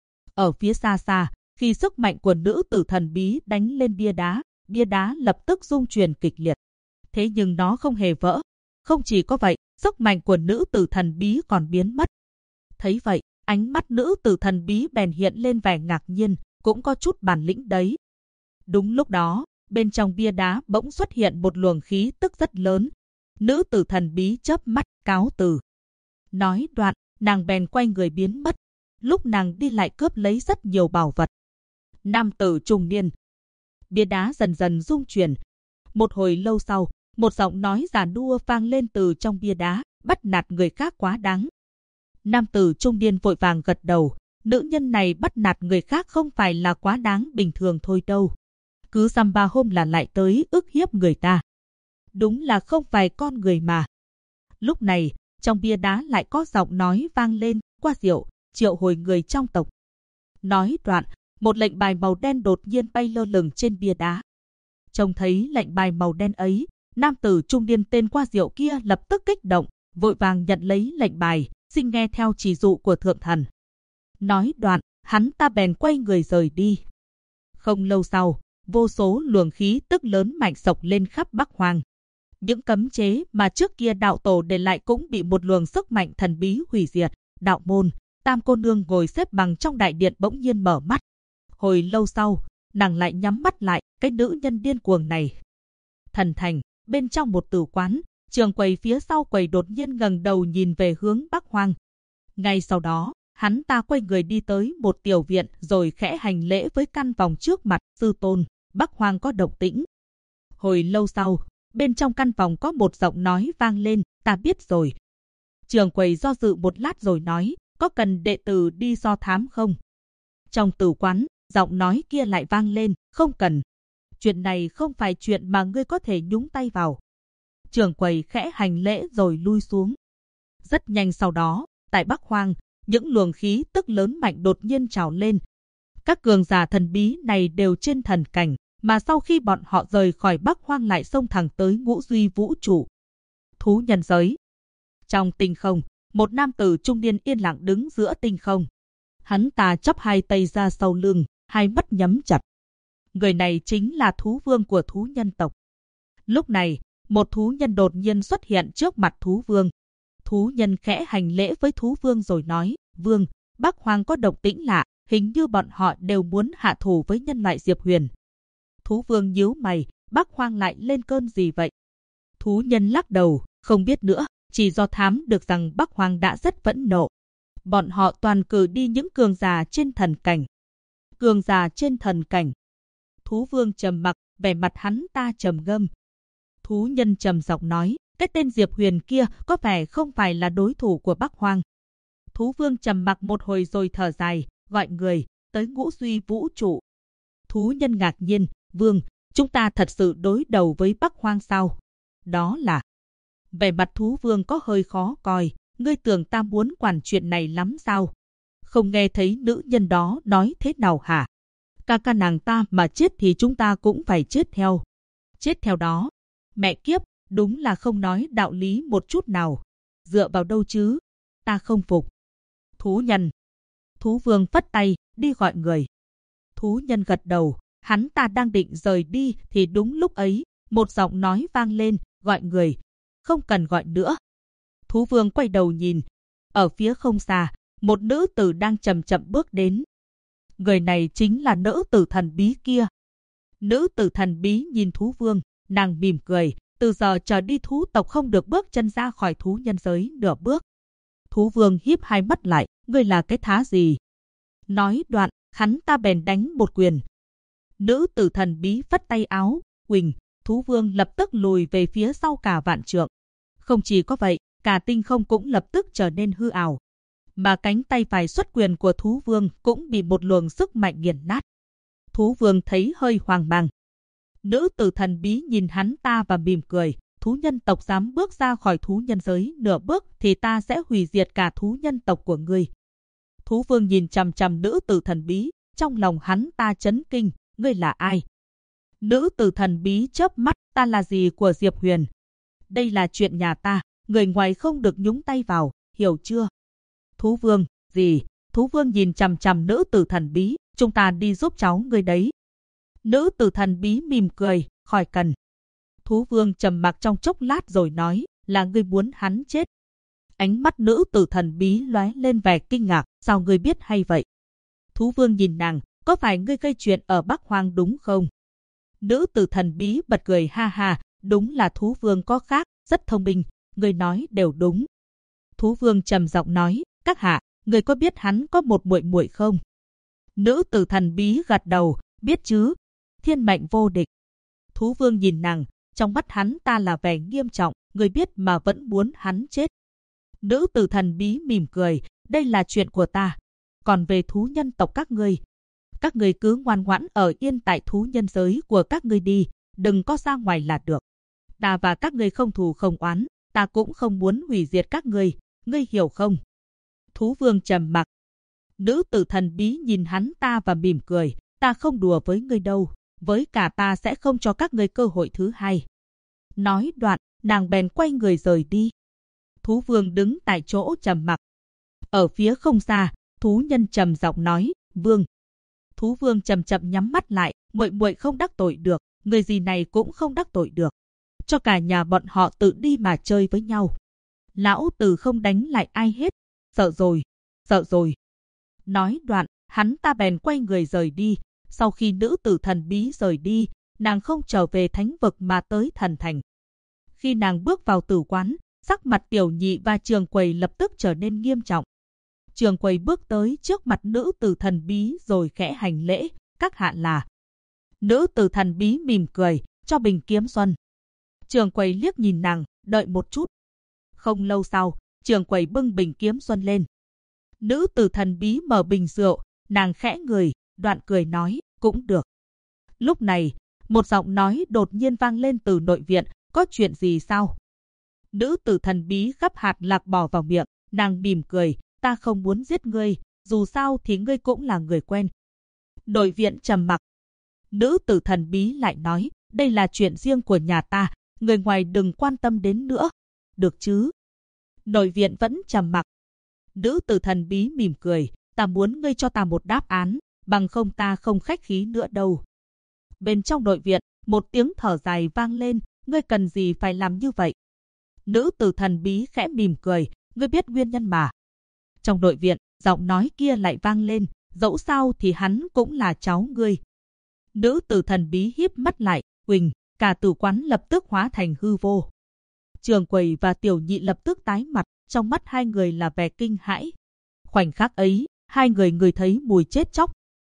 Speaker 1: Ở phía xa xa, khi sức mạnh của nữ tử thần bí đánh lên bia đá lập tức rung chuyển kịch liệt. Thế nhưng nó không hề vỡ. Không chỉ có vậy, sức mạnh của nữ tử thần bí còn biến mất. Thấy vậy, ánh mắt nữ tử thần bí bèn hiện lên vẻ ngạc nhiên, cũng có chút bản lĩnh đấy. Đúng lúc đó, bên trong bia đá bỗng xuất hiện một luồng khí tức rất lớn. Nữ tử thần bí chớp mắt, cáo từ. Nói đoạn, nàng bèn quay người biến mất. Lúc nàng đi lại cướp lấy rất nhiều bảo vật. Nam tử trung niên. Bia đá dần dần rung chuyển. Một hồi lâu sau, một giọng nói già nua vang lên từ trong bia đá, bắt nạt người khác quá đáng. Nam tử trung niên vội vàng gật đầu, nữ nhân này bắt nạt người khác không phải là quá đáng bình thường thôi đâu. Cứ dăm ba hôm là lại tới ức hiếp người ta. Đúng là không phải con người mà. Lúc này, trong bia đá lại có giọng nói vang lên, qua rượu, triệu hồi người trong tộc. Nói đoạn, một lệnh bài màu đen đột nhiên bay lơ lửng trên bia đá. Trông thấy lệnh bài màu đen ấy, nam tử trung niên tên qua rượu kia lập tức kích động, vội vàng nhận lấy lệnh bài, xin nghe theo chỉ dụ của thượng thần. Nói đoạn, hắn ta bèn quay người rời đi. Không lâu sau, vô số luồng khí tức lớn mạnh sộc lên khắp Bắc Hoang. Những cấm chế mà trước kia đạo tổ để lại cũng bị một luồng sức mạnh thần bí hủy diệt. Đạo môn, Tam cô nương ngồi xếp bằng trong đại điện bỗng nhiên mở mắt. Hồi lâu sau, nàng lại nhắm mắt lại, cái nữ nhân điên cuồng này. Thần thành, bên trong một tử quán, trường quầy phía sau quầy đột nhiên ngẩng đầu nhìn về hướng Bắc Hoang. Ngay sau đó, hắn ta quay người đi tới một tiểu viện rồi khẽ hành lễ với căn phòng trước mặt. Sư tôn, Bắc Hoang có động tĩnh. Hồi lâu sau, bên trong căn phòng có một giọng nói vang lên, ta biết rồi. Trường quầy do dự một lát rồi nói, có cần đệ tử đi do thám không? Trong tử quán, giọng nói kia lại vang lên, không cần. Chuyện này không phải chuyện mà ngươi có thể nhúng tay vào. Trường quầy khẽ hành lễ rồi lui xuống. Rất nhanh sau đó, tại Bắc Hoang, những luồng khí tức lớn mạnh đột nhiên trào lên. Các cường giả thần bí này đều trên thần cảnh, mà sau khi bọn họ rời khỏi Bắc Hoang lại xông thẳng tới ngũ duy vũ trụ. Thú nhân giới. Trong tinh không, một nam tử trung niên yên lặng đứng giữa tinh không. Hắn ta chắp hai tay ra sau lưng, hai mắt nhắm chặt. Người này chính là thú vương của thú nhân tộc. Lúc này, một thú nhân đột nhiên xuất hiện trước mặt thú vương. Thú nhân khẽ hành lễ với thú vương rồi nói, vương, Bắc Hoang có động tĩnh lạ, hình như bọn họ đều muốn hạ thủ với nhân loại Diệp Huyền. Thú vương nhíu mày, Bắc Hoang lại lên cơn gì vậy? Thú nhân lắc đầu, không biết nữa, chỉ do thám được rằng Bắc Hoang đã rất phẫn nộ. Bọn họ toàn cử đi những cường giả trên thần cảnh. Cường giả trên thần cảnh. Thú vương trầm mặc, vẻ mặt hắn ta trầm ngâm. Thú nhân trầm giọng nói, cái tên Diệp Huyền kia có vẻ không phải là đối thủ của Bắc Hoang. Thú vương trầm mặc một hồi rồi thở dài, gọi người, tới ngũ duy vũ trụ. Thú nhân ngạc nhiên, vương, chúng ta thật sự đối đầu với Bắc Hoang sao? Đó là... Vẻ mặt thú vương có hơi khó coi, ngươi tưởng ta muốn quản chuyện này lắm sao? Không nghe thấy nữ nhân đó nói thế nào hả? Ca nàng ta mà chết thì chúng ta cũng phải chết theo. Chết theo đó. Mẹ kiếp, đúng là không nói đạo lý một chút nào. Dựa vào đâu chứ? Ta không phục. Thú nhân. Thú vương phất tay, đi gọi người. Thú nhân gật đầu, hắn ta đang định rời đi thì đúng lúc ấy, một giọng nói vang lên, gọi người. Không cần gọi nữa. Thú vương quay đầu nhìn. Ở phía không xa, một nữ tử đang chậm chậm bước đến. Người này chính là nữ tử thần bí kia. Nữ tử thần bí nhìn thú vương, nàng mỉm cười, từ giờ trở đi thú tộc không được bước chân ra khỏi thú nhân giới nửa bước. Thú vương híp hai mắt lại, ngươi là cái thá gì? Nói đoạn, hắn ta bèn đánh một quyền. Nữ tử thần bí phất tay áo, huỳnh, thú vương lập tức lùi về phía sau cả vạn trượng. Không chỉ có vậy, cả tinh không cũng lập tức trở nên hư ảo. Mà cánh tay phải xuất quyền của thú vương cũng bị một luồng sức mạnh nghiền nát. Thú vương thấy hơi hoang mang. Nữ tử thần bí nhìn hắn ta và mỉm cười, thú nhân tộc dám bước ra khỏi thú nhân giới nửa bước thì ta sẽ hủy diệt cả thú nhân tộc của ngươi. Thú vương nhìn chằm chằm nữ tử thần bí, trong lòng hắn ta chấn kinh, ngươi là ai? Nữ tử thần bí chớp mắt, ta là gì của Diệp Huyền? Đây là chuyện nhà ta, người ngoài không được nhúng tay vào, hiểu chưa? Thú vương, gì? Thú vương nhìn chằm chằm nữ tử thần bí, chúng ta đi giúp cháu ngươi đấy. Nữ tử thần bí mỉm cười, khỏi cần. Thú vương trầm mặc trong chốc lát rồi nói, là ngươi muốn hắn chết. Ánh mắt nữ tử thần bí lóe lên vẻ kinh ngạc, sao ngươi biết hay vậy? Thú vương nhìn nàng, có phải ngươi gây chuyện ở Bắc Hoang đúng không? Nữ tử thần bí bật cười ha ha, đúng là thú vương có khác, rất thông minh, ngươi nói đều đúng. Thú vương trầm giọng nói, các hạ, ngươi có biết hắn có một muội muội không? Nữ tử thần bí gật đầu, biết chứ, thiên mệnh vô địch. Thú vương nhìn nàng, trong mắt hắn ta là vẻ nghiêm trọng, ngươi biết mà vẫn muốn hắn chết. Nữ tử thần bí mỉm cười, đây là chuyện của ta. Còn về thú nhân tộc các ngươi cứ ngoan ngoãn ở yên tại thú nhân giới của các ngươi đi, đừng có ra ngoài là được. Ta và các ngươi không thù không oán, ta cũng không muốn hủy diệt các ngươi hiểu không? Thú vương trầm mặc. Nữ tử thần bí nhìn hắn ta và mỉm cười, ta không đùa với ngươi đâu, với cả ta sẽ không cho các ngươi cơ hội thứ hai. Nói đoạn, nàng bèn quay người rời đi. Thú vương đứng tại chỗ trầm mặc. Ở phía không xa, thú nhân trầm giọng nói, vương. Thú vương chậm chậm nhắm mắt lại, muội muội không đắc tội được, người gì này cũng không đắc tội được. Cho cả nhà bọn họ tự đi mà chơi với nhau. Lão tử không đánh lại ai hết, sợ rồi. Nói đoạn, hắn ta bèn quay người rời đi. Sau khi nữ tử thần bí rời đi, nàng không trở về thánh vực mà tới thần thành. Khi nàng bước vào tử quán, sắc mặt Tiểu Nhị và Trường Quầy lập tức trở nên nghiêm trọng. Trường Quầy bước tới trước mặt nữ tử thần bí rồi khẽ hành lễ, các hạ là. Nữ tử thần bí mỉm cười, cho bình kiếm xuân. Trường Quầy liếc nhìn nàng, đợi một chút. Không lâu sau, Trường Quầy bưng bình kiếm xuân lên. Nữ tử thần bí mở bình rượu, nàng khẽ người, đoạn cười nói, cũng được. Lúc này, một giọng nói đột nhiên vang lên từ nội viện, có chuyện gì sao? Nữ tử thần bí gắp hạt lạc bỏ vào miệng, nàng mỉm cười, ta không muốn giết ngươi, dù sao thì ngươi cũng là người quen. Nội viện trầm mặc. Nữ tử thần bí lại nói, đây là chuyện riêng của nhà ta, người ngoài đừng quan tâm đến nữa. Được chứ? Nội viện vẫn trầm mặc. Nữ tử thần bí mỉm cười, ta muốn ngươi cho ta một đáp án, bằng không ta không khách khí nữa đâu. Bên trong nội viện, một tiếng thở dài vang lên, ngươi cần gì phải làm như vậy? Nữ tử thần bí khẽ mỉm cười, ngươi biết nguyên nhân mà. Trong nội viện, giọng nói kia lại vang lên, dẫu sao thì hắn cũng là cháu ngươi. Nữ tử thần bí híp mắt lại, huỳnh, cả tử quán lập tức hóa thành hư vô. Trường Quầy và Tiểu Nhị lập tức tái mặt, trong mắt hai người là vẻ kinh hãi. Khoảnh khắc ấy, hai người ngửi thấy mùi chết chóc.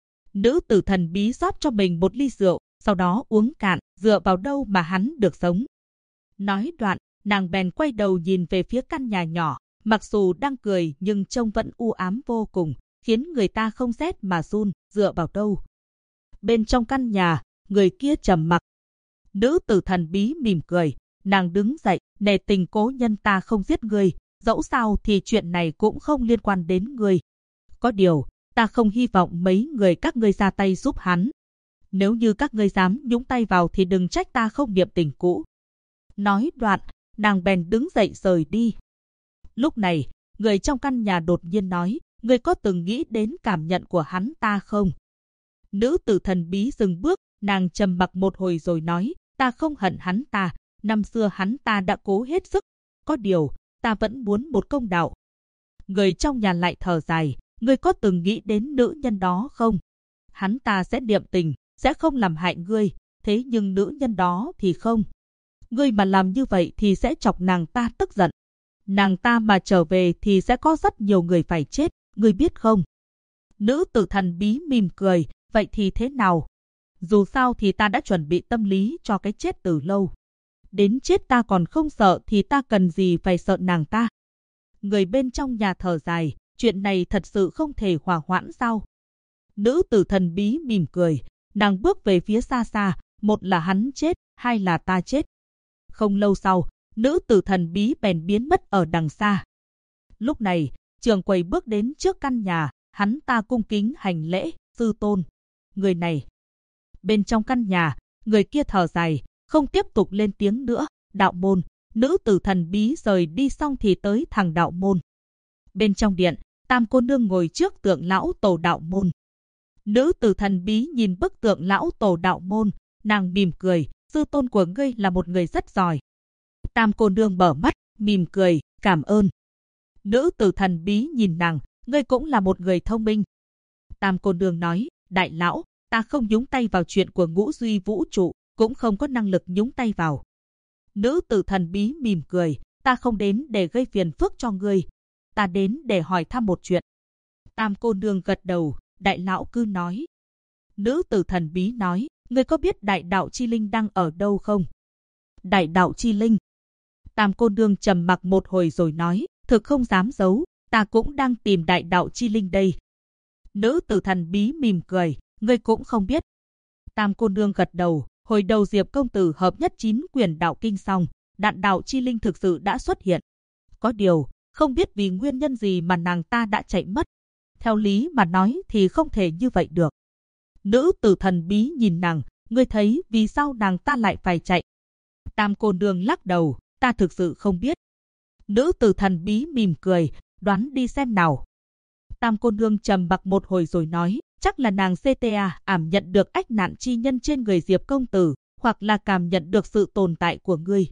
Speaker 1: Nữ tử thần bí rót cho mình một ly rượu, sau đó uống cạn, dựa vào đâu mà hắn được sống. Nói đoạn, nàng bèn quay đầu nhìn về phía căn nhà nhỏ, mặc dù đang cười nhưng trông vẫn u ám vô cùng, khiến người ta không rét mà run, dựa vào đâu. Bên trong căn nhà, người kia trầm mặc. Nữ tử thần bí mỉm cười, nàng đứng dậy, nể tình cố nhân ta không giết ngươi, dẫu sao thì chuyện này cũng không liên quan đến ngươi. Có điều, ta không hy vọng mấy người các ngươi ra tay giúp hắn. Nếu như các ngươi dám nhúng tay vào thì đừng trách ta không niệm tình cũ. Nói đoạn, nàng bèn đứng dậy rời đi. Lúc này, người trong căn nhà đột nhiên nói, ngươi có từng nghĩ đến cảm nhận của hắn ta không? Nữ tử thần bí dừng bước, nàng trầm mặc một hồi rồi nói, ta không hận hắn ta, năm xưa hắn ta đã cố hết sức. Có điều, ta vẫn muốn một công đạo. Người trong nhà lại thở dài, ngươi có từng nghĩ đến nữ nhân đó không? hắn ta sẽ niệm tình, sẽ không làm hại ngươi, thế nhưng nữ nhân đó thì không. Ngươi mà làm như vậy thì sẽ chọc nàng ta tức giận. Nàng ta mà trở về thì sẽ có rất nhiều người phải chết, ngươi biết không? Nữ tử thần bí mỉm cười, vậy thì thế nào? Dù sao thì ta đã chuẩn bị tâm lý cho cái chết từ lâu. Đến chết ta còn không sợ thì ta cần gì phải sợ nàng ta? Người bên trong nhà thở dài, chuyện này thật sự không thể hòa hoãn sao? Nữ tử thần bí mỉm cười, nàng bước về phía xa xa, một là hắn chết, hai là ta chết. Không lâu sau, nữ tử thần bí bèn biến mất ở đằng xa. Lúc này, Trường Quầy bước đến trước căn nhà, hắn ta cung kính hành lễ, sư tôn. Người này. Bên trong căn nhà, người kia thở dài, không tiếp tục lên tiếng nữa. Đạo môn, nữ tử thần bí rời đi xong thì tới thằng đạo môn. Bên trong điện, Tam cô nương ngồi trước tượng lão tổ đạo môn. Nữ tử thần bí nhìn bức tượng lão tổ đạo môn, nàng mỉm cười, sư tôn của ngươi là một người rất giỏi. Tam cô nương mở mắt, mỉm cười, cảm ơn. Nữ tử thần bí nhìn nàng, ngươi cũng là một người thông minh. Tam cô nương nói, đại lão, ta không nhúng tay vào chuyện của ngũ duy vũ trụ, cũng không có năng lực nhúng tay vào. Nữ tử thần bí mỉm cười, ta không đến để gây phiền phức cho ngươi, ta đến để hỏi thăm một chuyện. Tam cô nương gật đầu, đại lão cứ nói. Nữ tử thần bí nói, ngươi có biết đại đạo chi linh đang ở đâu không? Đại đạo chi linh. Tam cô nương trầm mặc một hồi rồi nói, thực không dám giấu, ta cũng đang tìm đại đạo chi linh đây. Nữ tử thần bí mỉm cười, ngươi cũng không biết. Tam cô nương gật đầu, hồi đầu Diệp công tử hợp nhất 9 quyển đạo kinh xong, đại đạo chi linh thực sự đã xuất hiện. Có điều, không biết vì nguyên nhân gì mà nàng ta đã chạy mất. Theo lý mà nói thì không thể như vậy được. Nữ tử thần bí nhìn nàng, ngươi thấy vì sao nàng ta lại phải chạy? Tam cô nương lắc đầu, ta thực sự không biết. Nữ tử thần bí mỉm cười, đoán đi xem nào. Tam cô nương trầm mặc một hồi rồi nói, chắc là nàng CTA ảm nhận được ách nạn chi nhân trên người Diệp công tử, hoặc là cảm nhận được sự tồn tại của ngươi.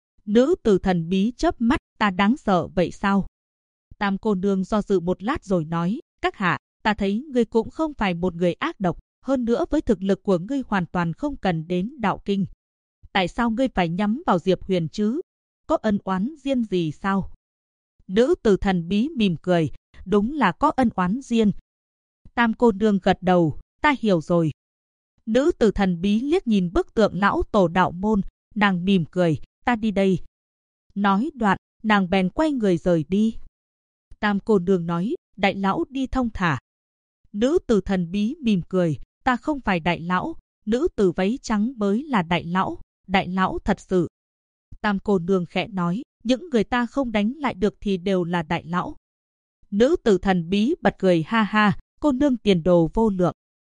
Speaker 1: Nữ tử thần bí chớp mắt, ta đáng sợ vậy sao? Tam cô nương do dự một lát rồi nói, các hạ, ta thấy ngươi cũng không phải một người ác độc, hơn nữa với thực lực của ngươi hoàn toàn không cần đến đạo kinh. Tại sao ngươi phải nhắm vào Diệp Huyền chứ? Có ân oán riêng gì sao? Nữ tử thần bí mỉm cười, đúng là có ân oán riêng. Tam cô nương gật đầu, ta hiểu rồi. Nữ tử thần bí liếc nhìn bức tượng lão tổ đạo môn, nàng mỉm cười, ta đi đây. Nói đoạn, nàng bèn quay người rời đi. Tam cô nương nói, đại lão đi thong thả. Nữ tử thần bí mỉm cười, ta không phải đại lão, nữ tử váy trắng mới là đại lão thật sự. Tam cô nương khẽ nói, những người ta không đánh lại được thì đều là đại lão. Nữ tử thần bí bật cười ha ha, cô nương tiền đồ vô lượng.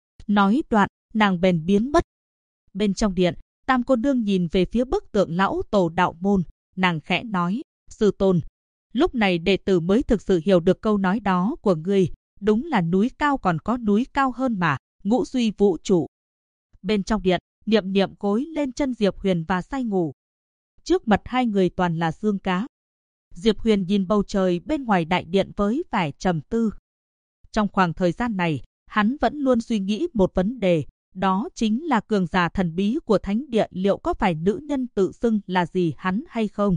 Speaker 1: Nói đoạn, nàng bèn biến mất. Bên trong điện, Tam cô nương nhìn về phía bức tượng lão tổ đạo môn, nàng khẽ nói, sư tôn. Lúc này đệ tử mới thực sự hiểu được câu nói đó của ngươi, đúng là núi cao còn có núi cao hơn mà, ngũ duy vũ trụ. Bên trong điện, Niệm Niệm gối lên chân Diệp Huyền và say ngủ. Trước mặt hai người toàn là xương cá. Diệp Huyền nhìn bầu trời bên ngoài đại điện với vẻ trầm tư. Trong khoảng thời gian này, hắn vẫn luôn suy nghĩ một vấn đề, đó chính là cường giả thần bí của thánh địa liệu có phải nữ nhân tự xưng là gì hắn hay không?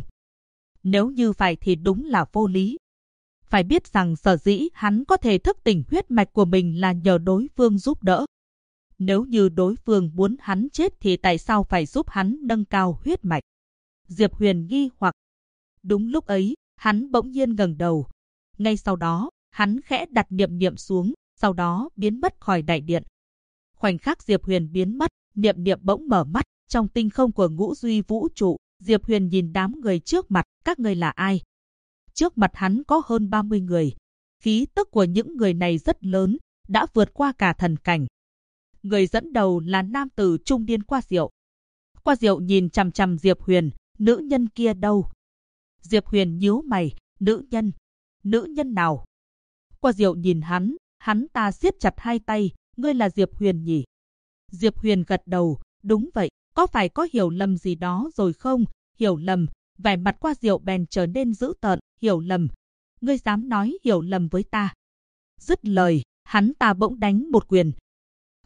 Speaker 1: Nếu như phải thì đúng là vô lý. Phải biết rằng sở dĩ hắn có thể thức tỉnh huyết mạch của mình là nhờ đối phương giúp đỡ. Nếu như đối phương muốn hắn chết thì tại sao phải giúp hắn nâng cao huyết mạch? Diệp Huyền nghi hoặc. Đúng lúc ấy, hắn bỗng nhiên ngẩng đầu. Ngay sau đó, hắn khẽ đặt Niệm Niệm xuống, sau đó biến mất khỏi đại điện. Khoảnh khắc Diệp Huyền biến mất, Niệm Niệm bỗng mở mắt, trong tinh không của ngũ duy vũ trụ, Diệp Huyền nhìn đám người trước mặt, các ngươi là ai? Trước mặt hắn có hơn 30 người. Khí tức của những người này rất lớn, đã vượt qua cả thần cảnh. Người dẫn đầu là nam tử trung niên Qua Diệu. Qua Diệu nhìn chằm chằm Diệp Huyền, nữ nhân kia đâu? Diệp Huyền nhíu mày, nữ nhân nào? Qua Diệu nhìn hắn ta siết chặt hai tay, ngươi là Diệp Huyền nhỉ? Diệp Huyền gật đầu, đúng vậy, có phải có hiểu lầm gì đó rồi không? Hiểu lầm, vẻ mặt Qua Diệu bèn trở nên dữ tợn, hiểu lầm. Ngươi dám nói hiểu lầm với ta? Dứt lời, hắn ta bỗng đánh một quyền.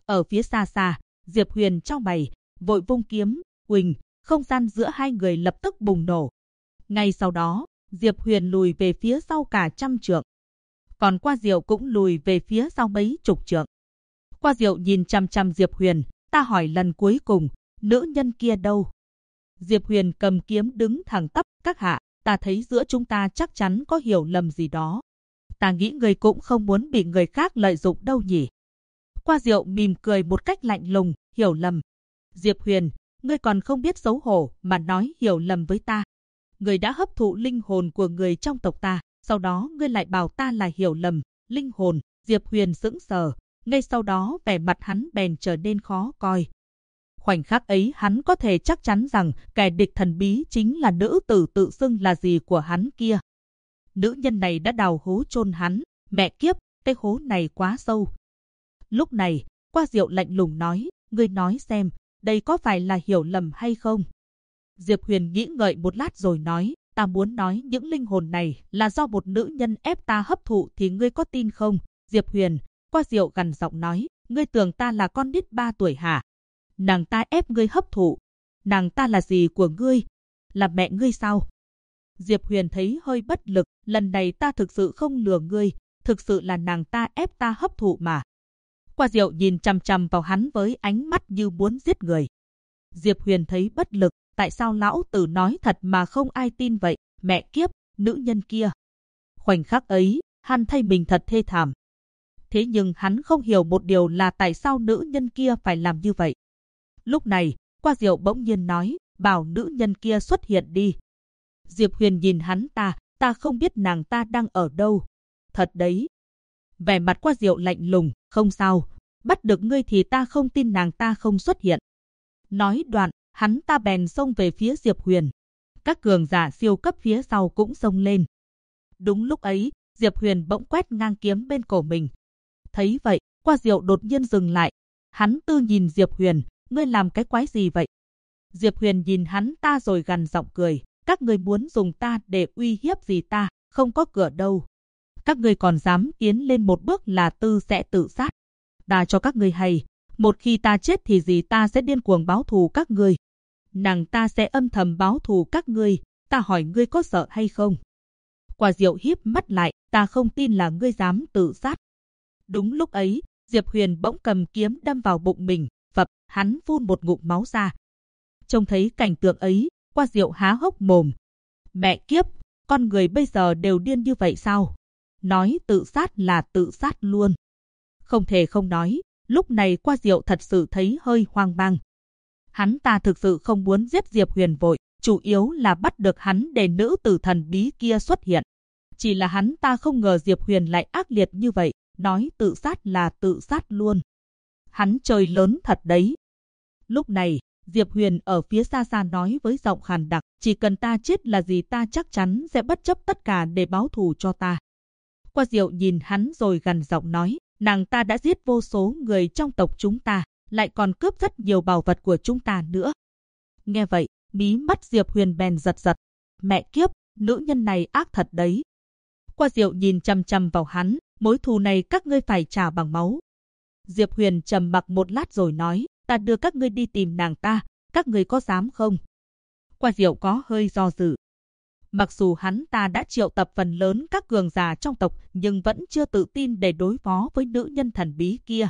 Speaker 1: Ở phía xa xa, Diệp Huyền chau mày, vội vung kiếm, huỳnh, không gian giữa hai người lập tức bùng nổ. Ngay sau đó, Diệp Huyền lùi về phía sau cả 100 trượng. Còn Qua Diệu cũng lùi về phía sau mấy chục trượng. Qua Diệu nhìn chằm chằm Diệp Huyền, ta hỏi lần cuối cùng, nữ nhân kia đâu? Diệp Huyền cầm kiếm đứng thẳng tắp, các hạ, ta thấy giữa chúng ta chắc chắn có hiểu lầm gì đó. Ta nghĩ người cũng không muốn bị người khác lợi dụng đâu nhỉ. Qua Diệu mỉm cười một cách lạnh lùng, hiểu lầm. Diệp Huyền, ngươi còn không biết xấu hổ mà nói hiểu lầm với ta. Ngươi đã hấp thụ linh hồn của người trong tộc ta, sau đó ngươi lại bảo ta là hiểu lầm, linh hồn. Diệp Huyền sững sờ, ngay sau đó vẻ mặt hắn bèn trở nên khó coi. Khoảnh khắc ấy hắn có thể chắc chắn rằng kẻ địch thần bí chính là nữ tử tự xưng là dì của hắn kia. Nữ nhân này đã đào hố chôn hắn, mẹ kiếp, cái hố này quá sâu. Lúc này, Qua Diệu lạnh lùng nói, ngươi nói xem, đây có phải là hiểu lầm hay không? Diệp Huyền nghĩ ngợi một lát rồi nói, ta muốn nói những linh hồn này là do một nữ nhân ép ta hấp thụ thì ngươi có tin không? Diệp Huyền, Qua Diệu gằn giọng nói, ngươi tưởng ta là con nít 3 tuổi hả? Nàng ta ép ngươi hấp thụ. Nàng ta là gì của ngươi? Là mẹ ngươi sao? Diệp Huyền thấy hơi bất lực, lần này ta thực sự không lừa ngươi, thực sự là nàng ta ép ta hấp thụ mà. Qua Diệu nhìn chằm chằm vào hắn với ánh mắt như muốn giết người. Diệp Huyền thấy bất lực, tại sao lão tử nói thật mà không ai tin vậy, mẹ kiếp, nữ nhân kia. Khoảnh khắc ấy, hắn thấy mình thật thê thảm. Thế nhưng hắn không hiểu một điều là tại sao nữ nhân kia phải làm như vậy. Lúc này, Qua Diệu bỗng nhiên nói, bảo nữ nhân kia xuất hiện đi. Diệp Huyền nhìn hắn ta không biết nàng ta đang ở đâu. Thật đấy. Vẻ mặt Qua Diệu lạnh lùng, không sao, bắt được ngươi thì ta không tin nàng ta không xuất hiện. Nói đoạn, hắn ta bèn xông về phía Diệp Huyền. Các cường giả siêu cấp phía sau cũng xông lên. Đúng lúc ấy, Diệp Huyền bỗng quét ngang kiếm bên cổ mình. Thấy vậy, Qua Diệu đột nhiên dừng lại. Hắn tư nhìn Diệp Huyền, ngươi làm cái quái gì vậy? Diệp Huyền nhìn hắn ta rồi gằn giọng cười, các ngươi muốn dùng ta để uy hiếp gì ta, không có cửa đâu. Các ngươi còn dám tiến lên một bước là tư sẽ tự sát. Ta cho các ngươi hay, một khi ta chết thì gì ta sẽ điên cuồng báo thù các ngươi. Nàng ta sẽ âm thầm báo thù các ngươi, ta hỏi ngươi có sợ hay không? Qua Diệu híp mắt lại, ta không tin là ngươi dám tự sát. Đúng lúc ấy, Diệp Huyền bỗng cầm kiếm đâm vào bụng mình, phập, hắn phun một ngụm máu ra. Trông thấy cảnh tượng ấy, Qua Diệu há hốc mồm. Mẹ kiếp, con người bây giờ đều điên như vậy sao? Nói tự sát là tự sát luôn. Không thể không nói, lúc này Qua Diệu thật sự thấy hơi hoang mang. Hắn ta thực sự không muốn giết Diệp Huyền vội, chủ yếu là bắt được hắn để nữ tử thần bí kia xuất hiện. Chỉ là hắn ta không ngờ Diệp Huyền lại ác liệt như vậy, nói tự sát là tự sát luôn. Hắn chơi lớn thật đấy. Lúc này, Diệp Huyền ở phía xa xa nói với giọng khàn đặc, chỉ cần ta chết là gì ta chắc chắn sẽ bất chấp tất cả để báo thù cho ta. Qua Diệu nhìn hắn rồi gằn giọng nói, nàng ta đã giết vô số người trong tộc chúng ta, lại còn cướp rất nhiều bảo vật của chúng ta nữa. Nghe vậy, mí mắt Diệp Huyền bèn giật giật. Mẹ kiếp, nữ nhân này ác thật đấy. Qua Diệu nhìn chằm chằm vào hắn, mối thù này các ngươi phải trả bằng máu. Diệp Huyền trầm mặc một lát rồi nói, ta đưa các ngươi đi tìm nàng ta, các ngươi có dám không? Qua Diệu có hơi do dự. Mặc dù hắn ta đã triệu tập phần lớn các cường giả trong tộc, nhưng vẫn chưa tự tin để đối phó với nữ nhân thần bí kia.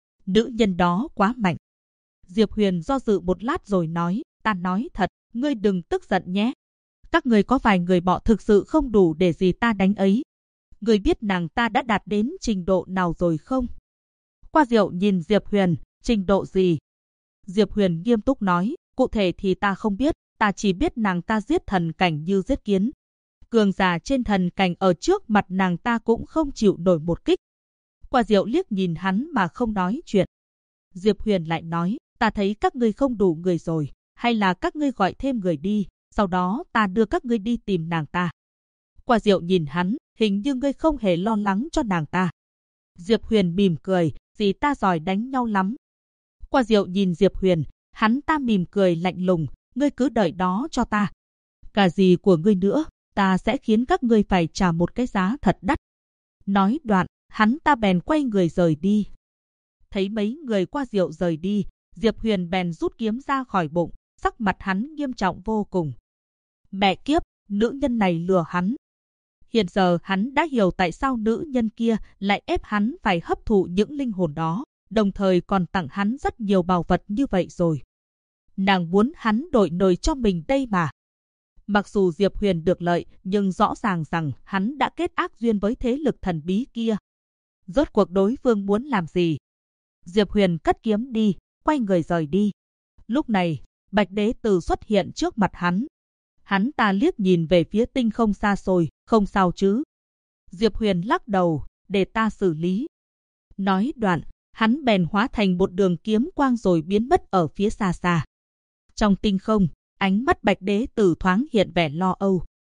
Speaker 1: Nữ nhân đó quá mạnh. Diệp Huyền do dự một lát rồi nói, ta nói thật, ngươi đừng tức giận nhé. Các ngươi có vài người bọ thực sự không đủ để gì ta đánh ấy. Ngươi biết nàng ta đã đạt đến trình độ nào rồi không? Qua Diệu nhìn Diệp Huyền, trình độ gì? Diệp Huyền nghiêm túc nói, cụ thể thì ta không biết, ta chỉ biết nàng ta giết thần cảnh như giết kiến. Cường giả trên thần cảnh ở trước mặt nàng ta cũng không chịu nổi một kích. Qua Diệu liếc nhìn hắn mà không nói chuyện. Diệp Huyền lại nói, ta thấy các ngươi không đủ người rồi, hay là các ngươi gọi thêm người đi, sau đó ta đưa các ngươi đi tìm nàng ta. Qua Diệu nhìn hắn, hình như ngươi không hề lo lắng cho nàng ta. Diệp Huyền mỉm cười, dì ta giỏi đánh nhau lắm. Qua Diệu nhìn Diệp Huyền, hắn ta mỉm cười lạnh lùng, ngươi cứ đợi đó cho ta. Cả gì của ngươi nữa, ta sẽ khiến các ngươi phải trả một cái giá thật đắt. Nói đoạn, hắn ta bèn quay người rời đi. Thấy mấy người qua rượu rời đi, Diệp Huyền bèn rút kiếm ra khỏi bụng, sắc mặt hắn nghiêm trọng vô cùng. Mẹ kiếp, nữ nhân này lừa hắn. Hiện giờ hắn đã hiểu tại sao nữ nhân kia lại ép hắn phải hấp thụ những linh hồn đó, đồng thời còn tặng hắn rất nhiều bảo vật như vậy rồi. Nàng muốn hắn đổi nồi cho mình đây mà. Mặc dù Diệp Huyền được lợi, nhưng rõ ràng rằng hắn đã kết ác duyên với thế lực thần bí kia. Rốt cuộc đối phương muốn làm gì? Diệp Huyền cất kiếm đi, quay người rời đi. Lúc này, Bạch Đế Tử xuất hiện trước mặt hắn. Hắn ta liếc nhìn về phía tinh không xa xôi, không sao chứ? Diệp Huyền lắc đầu, để ta xử lý. Nói đoạn, hắn bèn hóa thành một đường kiếm quang rồi biến mất ở phía xa xa. Trong tinh không, ánh mắt Bạch Đế Tử thoáng hiện vẻ lo âu.